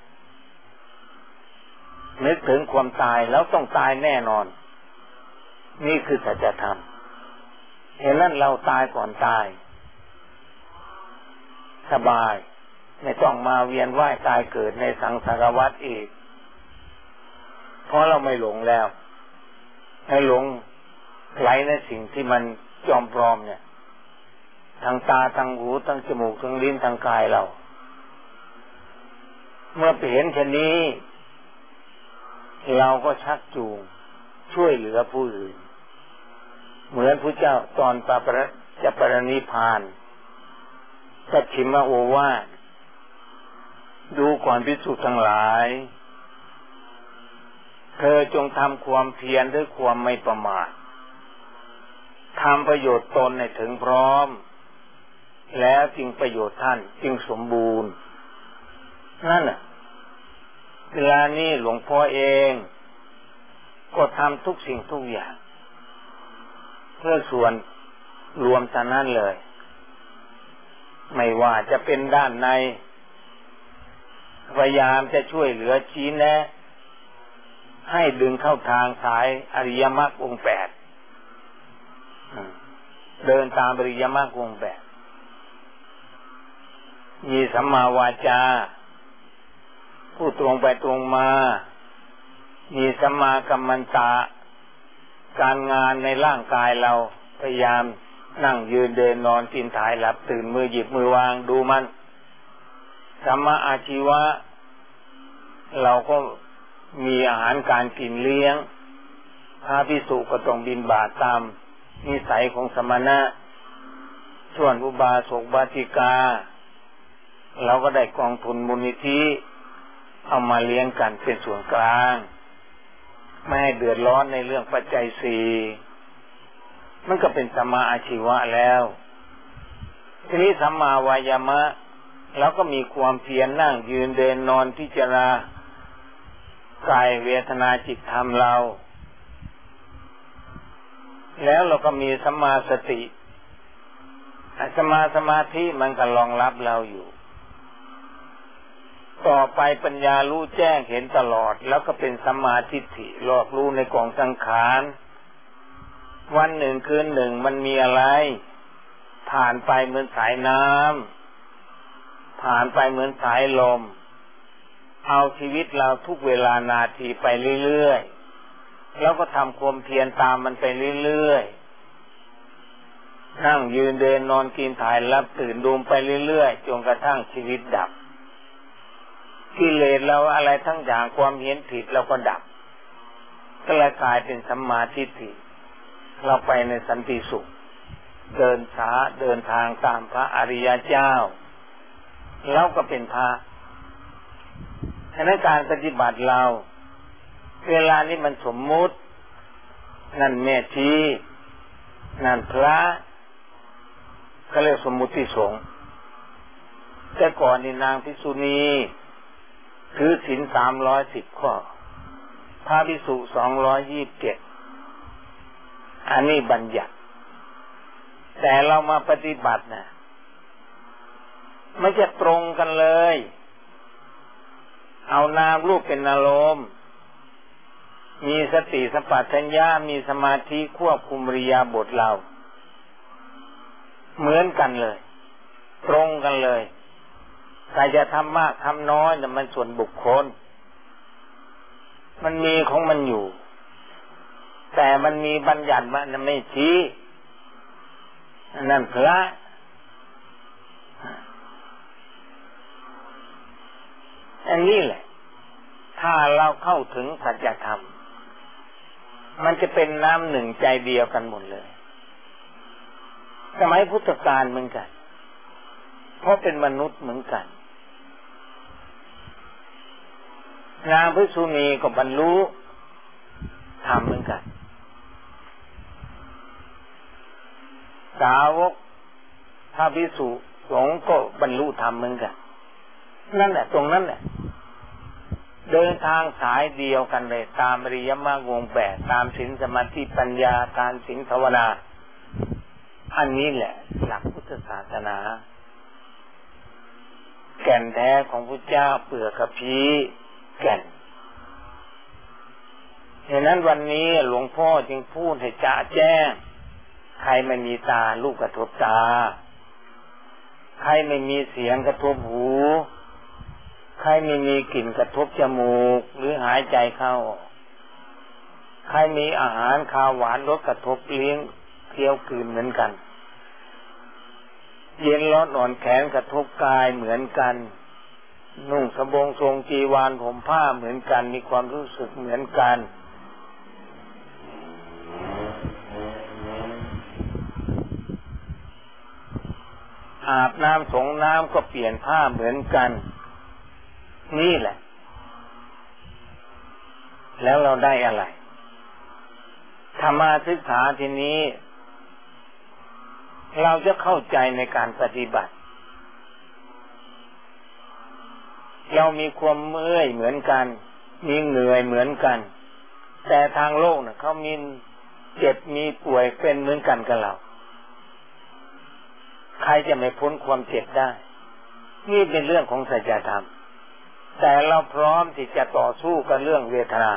นึกถึงความตายแล้วต้องตายแน่นอนนี่คือสัจธรรมเห็นนั้นเราตายก่อนตายสบายไม่ต้องมาเวียนว่ายตายเกิดในสังสารวัฏอีกเพราะเราไม่หลงแล้วให้หลงไหลในสิ่งที่มันจอมปลอมเนี่ยทางตาทางหูทางจมูกทางลิ้นทางกายเราเมื่อไปเห็นเช่นนี้เราก็ชักจูงช่วยเหลือผู้อื่นเหมือนพระเจ้าตอนจะปรินิพพานสัจฉิมโอวาทดูก่อนภิกษุทั้งหลายเธอจงทำความเพียรด้วยความไม่ประมาททำประโยชน์ตนให้ถึงพร้อมแล้วจึงประโยชน์ท่านจึงสมบูรณ์นั่นน่ะเวลานี้หลวงพ่อเองก็ทำทุกสิ่งทุกอย่างเพื่อส่วนรวมเท่านั้นเลยไม่ว่าจะเป็นด้านในพยายามจะช่วยเหลือชี้แนะให้ดึงเข้าทางสายอริยมรรคองค์ 8เดินตามอริยมรรคองค์ 8มีสัมมาวาจาพูดตรงไปตรงมามีสัมมากัมมันตะการงานในร่างกายเราพยายามนั่งยืนเดินนอนกินถ่ายหลับตื่นมือหยิบมือวางดูมันสัมมาอาชีวะเราก็มีอาหารการกินเลี้ยงพระภิกษุก็ต้องบิณฑบาตตามนิสัยของสมณะส่วนอุบาสกบาสิกาเราก็ได้กองทุนมูลนิธิเอามาเลี้ยงกันเป็นส่วนกลางไม่ให้เดือดร้อนในเรื่องปัจจัยสี่มันก็เป็นสัมมาอาชีวะแล้วทีนี้สัมมาวายามะเราก็มีความเพียรนั่งยืนเดินนอนพิจารณากายเวทนาจิตธรรมเราแล้วเราก็มีสัมมาสติสัมมาสมาธิมันก็รองรับเราอยู่ต่อไปปัญญารู้แจ้งเห็นตลอดแล้วก็เป็นสัมมาทิฏฐิรอบรู้ในกองสังขารวันหนึ่งคืนหนึ่งมันมีอะไรผ่านไปเหมือนสายน้ำผ่านไปเหมือนสายลมเอาชีวิตเราทุกเวลานาทีไปเรื่อยๆแล้วก็ทำความเพียรตามมันไปเรื่อยๆนั่งยืนเดินนอนกินถ่ายหลับตื่นดูไปเรื่อยๆจนกระทั่งชีวิตดับกิเลสเราอะไรทั้งอย่างความเห็นผิดเราก็ดับก็เลยกลายเป็นสัมมาทิฏฐิเราไปในสันติสุขเดินทางตามพระอริยเจ้าเราก็เป็นพระฉะนั้นการปฏิบัติเราเวลานี้มันสมมุตินั่นแม่ชีนั่นพระก็เรียกสมมุติสงฆ์แต่ก่อนนี่นางภิกษุณีถือศีล310 ข้อพระภิกษุ227อันนี้บัญญัติแต่เรามาปฏิบัตินะไม่จะตรงกันเลยเอานามรูปเป็นอารมณ์มีสติสัมปชัญญะมีสมาธิควบคุมอิริยาบถเราเหมือนกันเลยตรงกันเลยใครจะทำมากทำน้อยเนี่ยมันส่วนบุคคลมันมีของมันอยู่แต่มันมีบัญญัติมันไม่ชี้นั่นพระอันนี้แหละถ้าเราเข้าถึงสัจธรรมมันจะเป็นน้ำหนึ่งใจเดียวกันหมดเลยสมัยพุทธกาลเหมือนกันเพราะเป็นมนุษย์เหมือนกันนางภิกษุณีก็บรรลุธรรมเหมือนกันสาวกพระภิกษุสงฆ์ก็บรรลุธรรมเหมือนกันนั่นแหละตรงนั้นแหละเดินทางสายเดียวกันเลยตามอริยมรรควง 8ตามศีลสมาธิปัญญาทานศีลภาวนาอันนี้แหละหลักพุทธศาสนาแก่นแท้ของพระเจ้าเปลือกกระพี้แก่นฉะนั้นวันนี้หลวงพ่อจึงพูดให้จะแจ้งใครไม่มีตาลูกกระทบตาใครไม่มีเสียงกระทบหูใครไม่มีกลิ่นกระทบจมูกหรือหายใจเข้าใครมีอาหารข้าวหวานรสกระทบลิ้นเคี้ยวกลืนเหมือนกันเย็นร้อนอ่อนแข็งกระทบกายเหมือนกันนุ่งสบงทรงจีวรห่มผ้าเหมือนกันมีความรู้สึกเหมือนกันอาบน้ำสงน้ำก็เปลี่ยนผ้าเหมือนกันนี่แหละแล้วเราได้อะไรธรรมศึกษาทีนี้เราจะเข้าใจในการปฏิบัติเรามีความเมื่อยเหมือนกันมีเหนื่อยเหมือนกันแต่ทางโลกเนี่ยเขามีเจ็บมีป่วยเป็นเหมือนกันกับเราใครจะไม่พ้นความเจ็บได้นี่เป็นเรื่องของสัจธรรมแต่เราพร้อมที่จะต่อสู้กับเรื่องเวทนา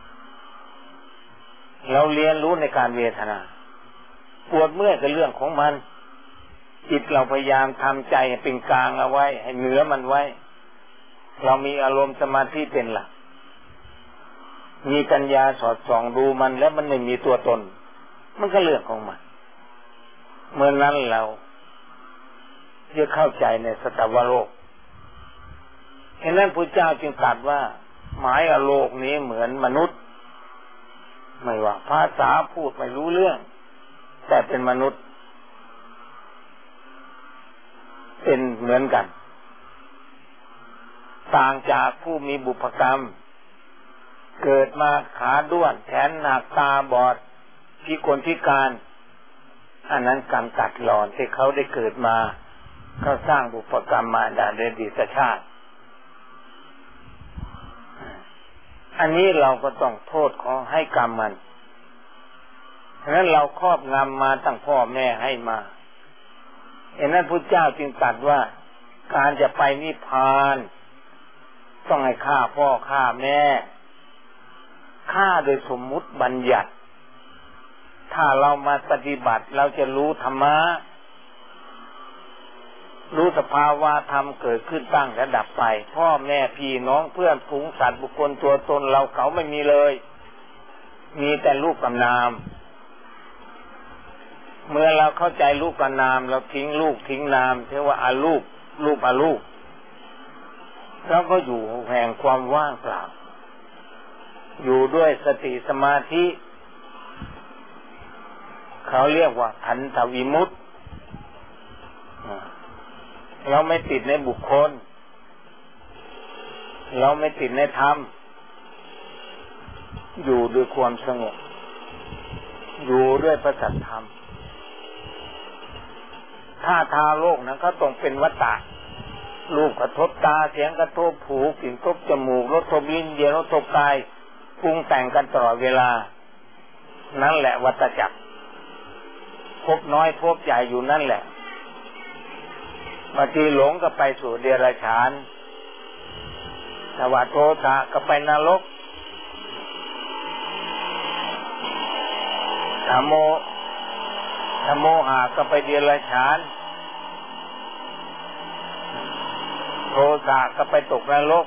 เราเรียนรู้ในการเวทนาปวดเมื่อยกับเรื่องของมันจิตเราพยายามทำใจเป็นกลางเอาไว้ให้เหนือมันไว้เรามีอารมณ์สมาธิเป็นหลักมีปัญญาสอดส่องดูมันแล้วมันไม่มีตัวตนมันก็เรื่องของมันเมื่อนั้นเราจะเข้าใจในสตวโลกฉะนั้นพระเจ้าจึงตรัสว่าหมายโลกนี้เหมือนมนุษย์ไม่ว่าภาษาพูดไม่รู้เรื่องแต่เป็นมนุษย์เป็นเหมือนกันต่างจากผู้มีบุพกรรมเกิดมาขาด้วนแขนหนักตาบอดพิกลพิการอันนั้นกรรมตัดหลอนที่เขาได้เกิดมาเขาสร้างบุพกรรมมาในอดีตชาติอันนี้เราก็ต้องโทษขอให้กรรมมันฉะนั้นเราครอบงำมาตั้งพ่อแม่ให้มาฉะนั้นพุทธเจ้าจึงตรัสว่าการจะไปนิพพานต้องให้ฆ่าพ่อฆ่าแม่ฆ่าโดยสมมุติบัญญัติถ้าเรามาปฏิบัติเราจะรู้ธรรมะรู้สภาวะธรรมเกิดขึ้นตั้งและดับไปพ่อแม่พี่น้องเพื่อนฝูงสัตว์บุคคลตัวตนเราเขาไม่มีเลยมีแต่รูปกับนามเมื่อเราเข้าใจรูปกับนามเราทิ้งรูปทิ้งนามเรียกว่าอารูปรูปอารูปแล้วก็อยู่แห่งความว่างเปล่าอยู่ด้วยสติสมาธิเขาเรียกว่าขันธวิมุตติเราไม่ติดในบุคคลเราไม่ติดในธรรมอยู่ด้วยความสงบอยู่ด้วยพระสัทธรรมถ้าทาโลกนั้นก็ต้องเป็นวัฏฏะรูปกระทบตาเสียงกระทบหูกลิ่นกระทบจมูกรสกระทบลิ้นเย็นรสกระทบกายปรุงแต่งกันตลอดเวลานั่นแหละวัฏจักรพบน้อยพบใหญ่อยู่นั่นแหละบางทีหลงก็ไปสู่เดรัจฉานสวัสดิ์โทสะก็ไปนรกธรรมโมหะก็ไปเดรัจฉานโทสะก็ไปตกนรก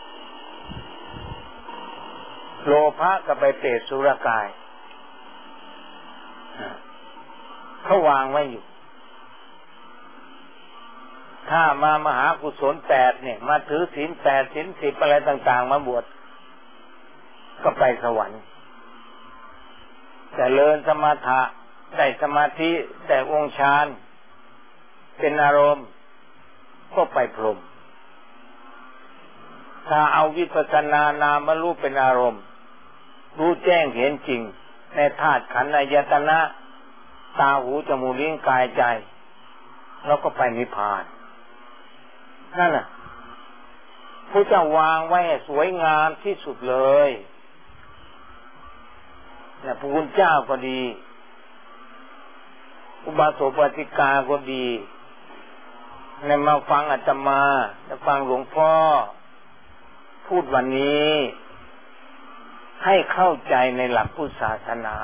โลภะก็ไปเปรตสุรกายเขาวางไว้อยู่ถ้ามามหากุศล8เนี่ยมาถือศีล8ศีล10อะไรต่างๆมาบวชก็ไปสวรรค์แต่เจริญสมถะได้สมาธิได้องค์ฌานเป็นอารมณ์ก็ไปพรหมถ้าเอาวิปัสสนานามรูปเป็นอารมณ์รู้แจ้งเห็นจริงในธาตุขันธ์อายตนะตาหูจมูกลิ้นกายใจแล้วก็ไปนิพพานนั่นน่ะพระเจ้าวางไว้สวยงามที่สุดเลยเนี่ยพระคุณเจ้าก็ดีอุบาสกอุบาสิกาก็ดีในมาฟังอาตมาและฟังหลวงพ่อพูดวันนี้ให้เข้าใจในหลักพุทธศาสนา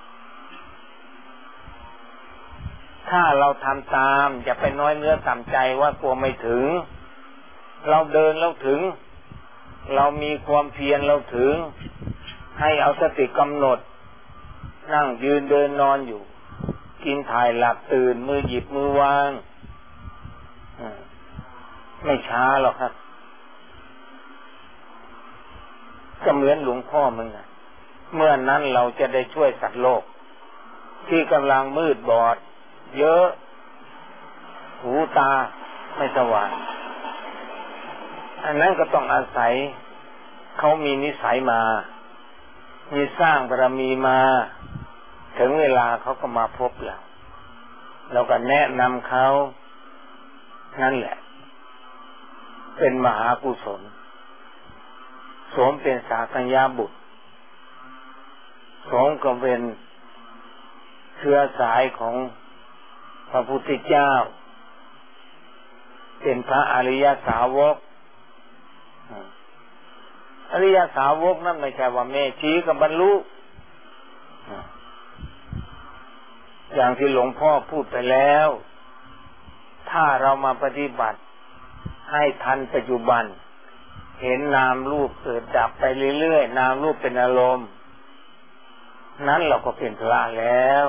ถ้าเราทำตามอย่าไปน้อยเนื้อต่ำใจว่ากลัวไม่ถึงเราเดินเราถึงเรามีความเพียรเราถึงให้เอาสติกำหนดนั่งยืนเดินนอนอยู่กินถ่ายหลับตื่นมือหยิบมือวางไม่ช้าหรอกครับก็เหมือนหลวงพ่อมึงนะเมื่อนั้นเราจะได้ช่วยสัตว์โลกที่กำลังมืดบอดเยอะหูตาไม่สว่างอันนั้นก็ต้องอาศัยเขามีนิสัยมามีสร้างบารมีมาถึงเวลาเขาก็มาพบเราก็แนะนำเขานั่นแหละเป็นมหากุศลสมเป็นสากัญญาบุตรสงฆ์ก็เป็นเชื้อสายของพระพุทธเจ้าเป็นพระอริยสาวกอริยสาวกนั่นไม่ใช่ว่าแม่ชีกับบรรลุอย่างที่หลวงพ่อพูดไปแล้วถ้าเรามาปฏิบัติให้ทันปัจจุบันเห็นนามรูปเกิดดับไปเรื่อยๆนามรูปเป็นอารมณ์นั้นเราก็เป็นพระแล้ว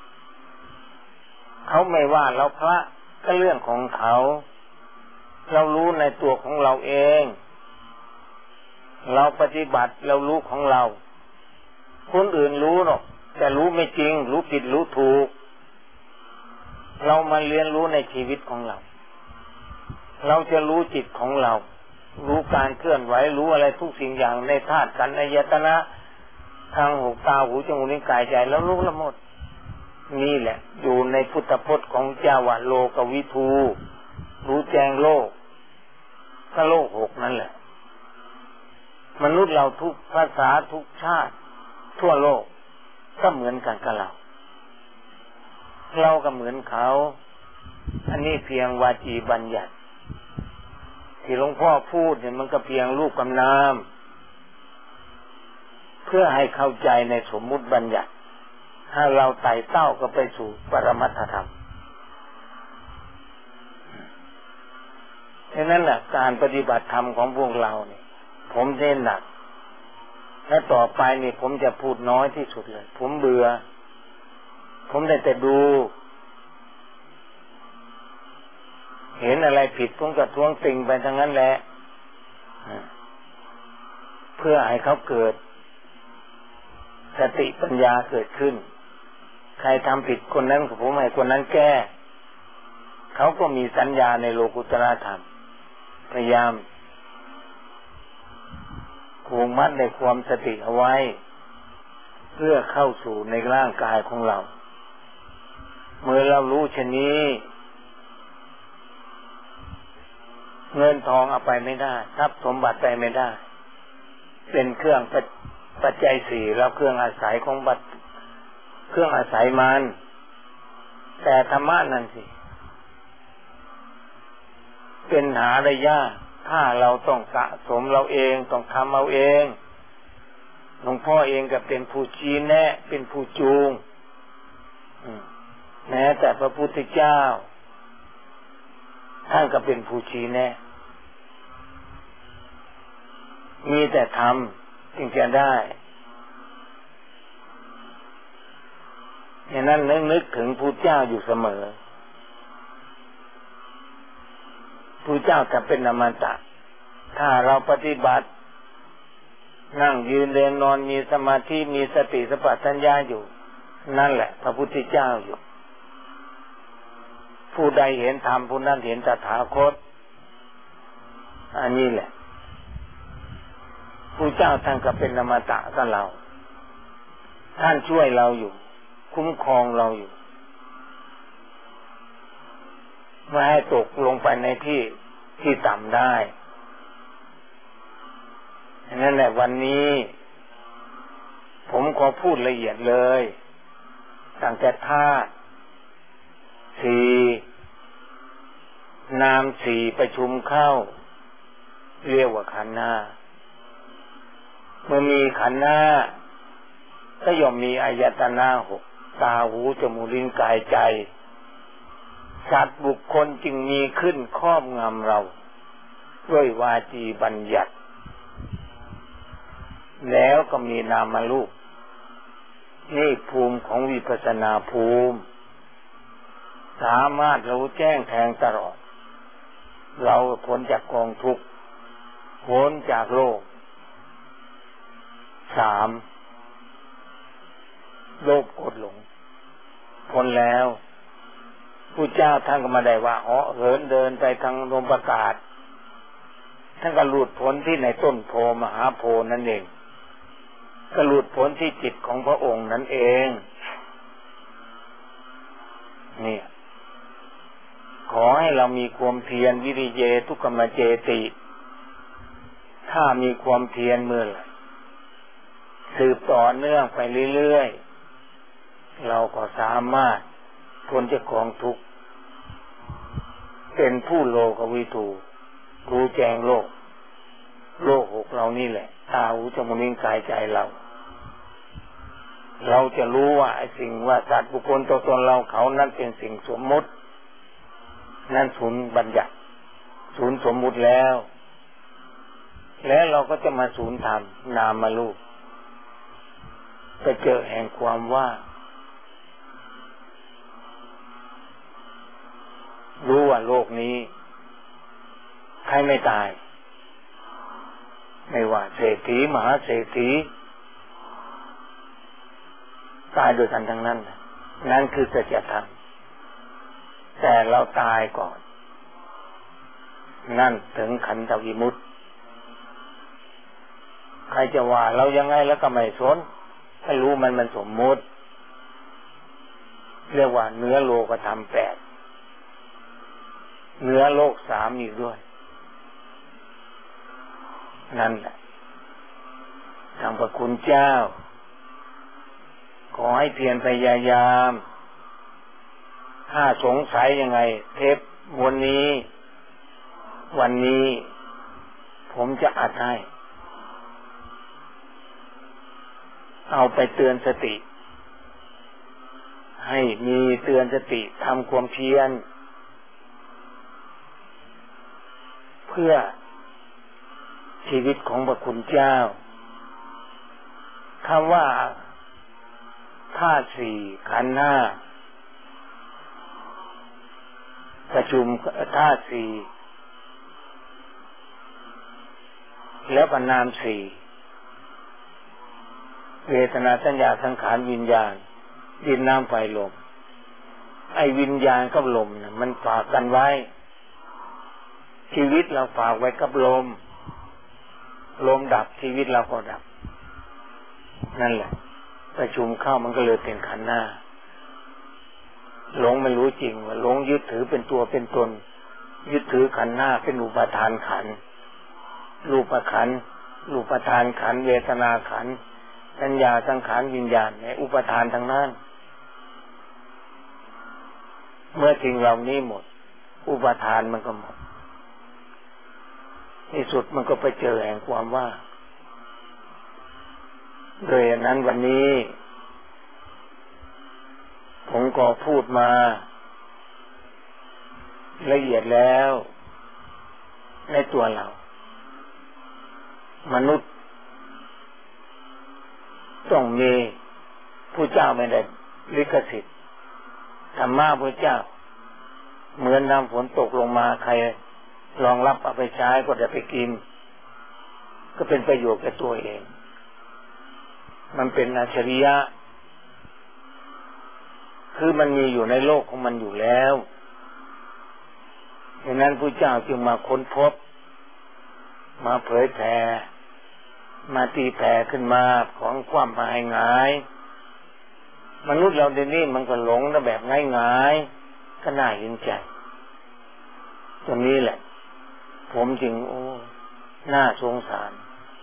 เขาไม่ว่าเราพระก็เรื่องของเขาเรารู้ในตัวของเราเองเราปฏิบัติเรารู้ของเราคนอื่นรู้หรอกแต่รู้ไม่จริงรู้ผิดรู้ถูกเรามาเรียนรู้ในชีวิตของเราเราจะรู้จิตของเรารู้การเคลื่อนไหวรู้อะไรทุกสิ่งอย่างในธาตุขันธ์อายตนะทางหูตาหูจมูกลิ้นกายใจแล้วรู้ละหมดนี่แหละอยู่ในพุทธพจน์ของเจ้าว่าโลกวิทูรู้แจ้งโลกก็โลกหกนั่นแหละมนุษย์เราทุกภาษาทุกชาติทั่วโลกก็เหมือนกันกับเราก็เหมือนเขาอันนี้เพียงวาจีบัญญัติที่หลวงพ่อพูดเนี่ยมันก็เพียงรูปกับนามเพื่อให้เข้าใจในสมมุติบัญญัติถ้าเราไต่เต้าก็ไปสู่ปรมัตถธรรมฉะนั้นแหละการปฏิบัติธรรมของพวกเราเนี่ยผมเน้นหนักและต่อไปนี่ผมจะพูดน้อยที่สุดเลยผมเบื่อผมได้แต่ดูเห็นอะไรผิดผมก็ท้วงติงไปทั้งนั้นแหละเพื่อให้เขาเกิดสติปัญญาเกิดขึ้นใครทำผิดคนนั้นก็ผมให้คนนั้นแก้เขาก็มีสัญญาในโลกุตตรธรรมพยายามผูกมัดในความสติเอาไว้เพื่อเข้าสู่ในร่างกายของเราเมื่อเรารู้เช่นนี้เงินทองเอาไปไม่ได้ทรัพย์สมบัติไปไม่ได้เป็นเครื่องปัจจัยสี่แล้วเครื่องอาศัยของเครื่องอาศัยมันแต่ธรรมะนั่นสิเป็นหาได้ยากถ้าเราต้องสะสมเราเองต้องทำเอาเองหลวงพ่อเองก็เป็นผู้ชี้แนะเป็นผู้จูงแม้แต่พระพุทธเจ้าท่านก็เป็นผู้ชี้แนะมีแต่ทำจึงจะได้อย่างนั้นนึกถึงพุทธเจ้าอยู่เสมอพุทธเจ้าจะเป็นอมตะถ้าเราปฏิบัตินั่งยืนเดินนอนมีสมาธิมีสติสัมปชัญญะอยู่นั่นแหละพระพุทธเจ้าอยู่ผู้ใดเห็นธรรมผู้นั้นเห็นตถาคตอันนี้แหละผู้เจ้าท่านก็เป็นอมตะกับเราท่านช่วยเราอยู่คุ้มครองเราอยู่ไม่ให้ตกลงไปในที่ต่ำได้ฉะนั้นแหละวันนี้ผมขอพูดละเอียดเลยตั้งแต่ธาตุสี่นามสี่ประชุมเข้าเรียกว่าขันธ์ห้าเมื่อมีขันธ์ห้าก็ย่อมมีอายตนะหกตาหูจมูกลิ้นกายใจสัตว์บุคคลจึงมีขึ้นครอบงำเราด้วยวาจีบัญญัติแล้วก็มีนามรูปนี่ภูมิของวิปัสสนาภูมิสามารถรู้แจ้งแทงตลอดเราพ้นจากกองทุกข์พ้นจากโลกสามโลภโกรธหลงพ้นแล้วผู้เจ้าท่านก็มาได้ว่าเหินเดินไปทางลมประกาศท่านก็หลุดพ้นที่ในต้นโพมหาโพนั่นเองก็หลุดพ้นที่จิตของพระองค์นั่นเองนี่ขอให้เรามีความเพียรวิริเยทุกขมเจติถ้ามีความเพียรเมื่อไหร่สืบต่อเนื่องไปเรื่อยๆเราก็สามารถพ้นจากกองทุกข์เป็นผู้โลกวิถูรู้แจ้งโลกหกเรานี่แหละตาหูจมูกลิ้นกายใจเราจะรู้ว่าไอ้สิ่งว่าสัตว์บุคคลตัวตนเราเขานั้นเป็นสิ่งสมมุตินั่นศูนย์บัญญัติศูนย์สมมุติแล้วเราก็จะมาศูนย์ธรรมนามรูปไปเจอแห่งความว่ารู้ว่าโลกนี้ใครไม่ตายไม่ว่าเศรษฐีมหาเศรษฐีตายโดยกันทั้งนั้นนั่นคือสัจธรรมแต่เราตายก่อนนั่นถึงขันธวิมุตติใครจะว่าเรายังไงแล้วก็ไม่สนให้รู้มันสมมุติเรียกว่าเนื้อโลกธรรม8เนื้อโลก3อีกด้วยนั่นแหละทางพระคุณเจ้าขอให้เพียรพยายามถ้าสงสัยยังไงเทปวันนี้ผมจะอัดให้เอาไปเตือนสติให้มีเตือนสติทำความเพียรเพื่อชีวิตของพระคุณเจ้าคำว่าธาตุสี่ขันธ์ห้าประชุมธาตุสี่แล้วก็นามสี่เวทนาสัญญาสังขารวิญญาณดินน้ำไฟลมไอ้วิญญาณกับลมเนี่ยมันฝากกันไว้ชีวิตเราฝากไว้กับลมดับชีวิตเราก็ดับนั่นแหละประชุมเข้ามันก็เลยเป็นขันธ์ห้าหลงไม่รู้จริงว่าหลงยึดถือเป็นตัวเป็นตนยึดถือขันธ์ห้าเป็นอุปาทานขันธ์รูปขันธ์รูปทานขันธ์เวทนาขันธ์สัญญาสังขารวิญญาณในอุปทานทั้งนั้นเมื่อสิ่งเหล่านี้หมดอุปทานมันก็หมดที่สุดมันก็ไปเจอแห่งความว่าโดยนั้นวันนี้ผมก็พูดมาละเอียดแล้วในตัวเรามนุษย์ต้องมีผู้เจ้าไม่ได้ลิขสิทธิ์ธรรมะพระเจ้าเหมือนน้ำฝนตกลงมาใครรองรับเอาไปใช้ก็ได้ไปกินก็เป็นประโยชน์แก่ตัวเองมันเป็นอัจฉริยะคือมันมีอยู่ในโลกของมันอยู่แล้วดังนั้นพระเจ้าจึงมาค้นพบมาเผยแผ่มาตีแผ่ขึ้นมาของความหายหงายมนุษย์เราเดี๋ยวนี้มันก็หลงแบบง่ายๆก็น่าเห็นใจตรงนี้แหละผมจึงน่าสงสาร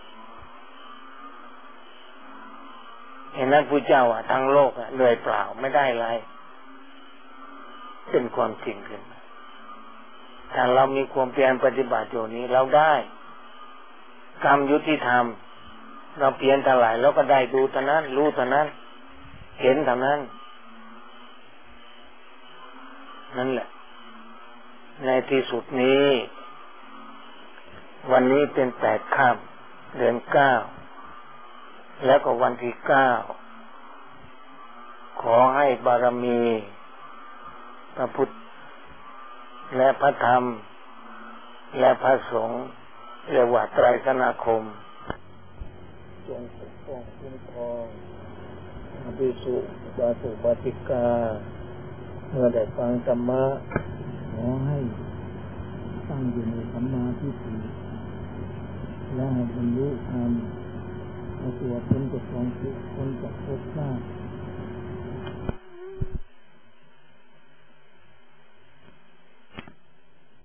เห็นนั้นพระเจ้าทั้งโลกเหนื่อยเปล่าไม่ได้อะไรเป็นความจริงขึ้นถ้าเรามีความเพียรปฏิบัติอยู่นี้เราได้กรรมยุติธรรมเราเพียรเท่าไหร่เราก็ได้ดูเท่านั้นรู้เท่านั้นเห็นเท่านั้นนั่นแหละในที่สุดนี้วันนี้เป็น8 ค่ำเดือน 9แล้วก็วันที่ 9ขอให้บารมีพระพุทธและพระธรรมและพระสงฆ์เรียกว่าไตรสรณคมจงปกป้องคุ้มครองภิกษุบาสุบาติกาเมื่อได้ฟังธรรมะขอให้ตั้งอยู่ในสัมมาทิฏฐิและให้บรรลุธรรมและตัวพ้นจากความทุกข์พ้นจากภพชาติ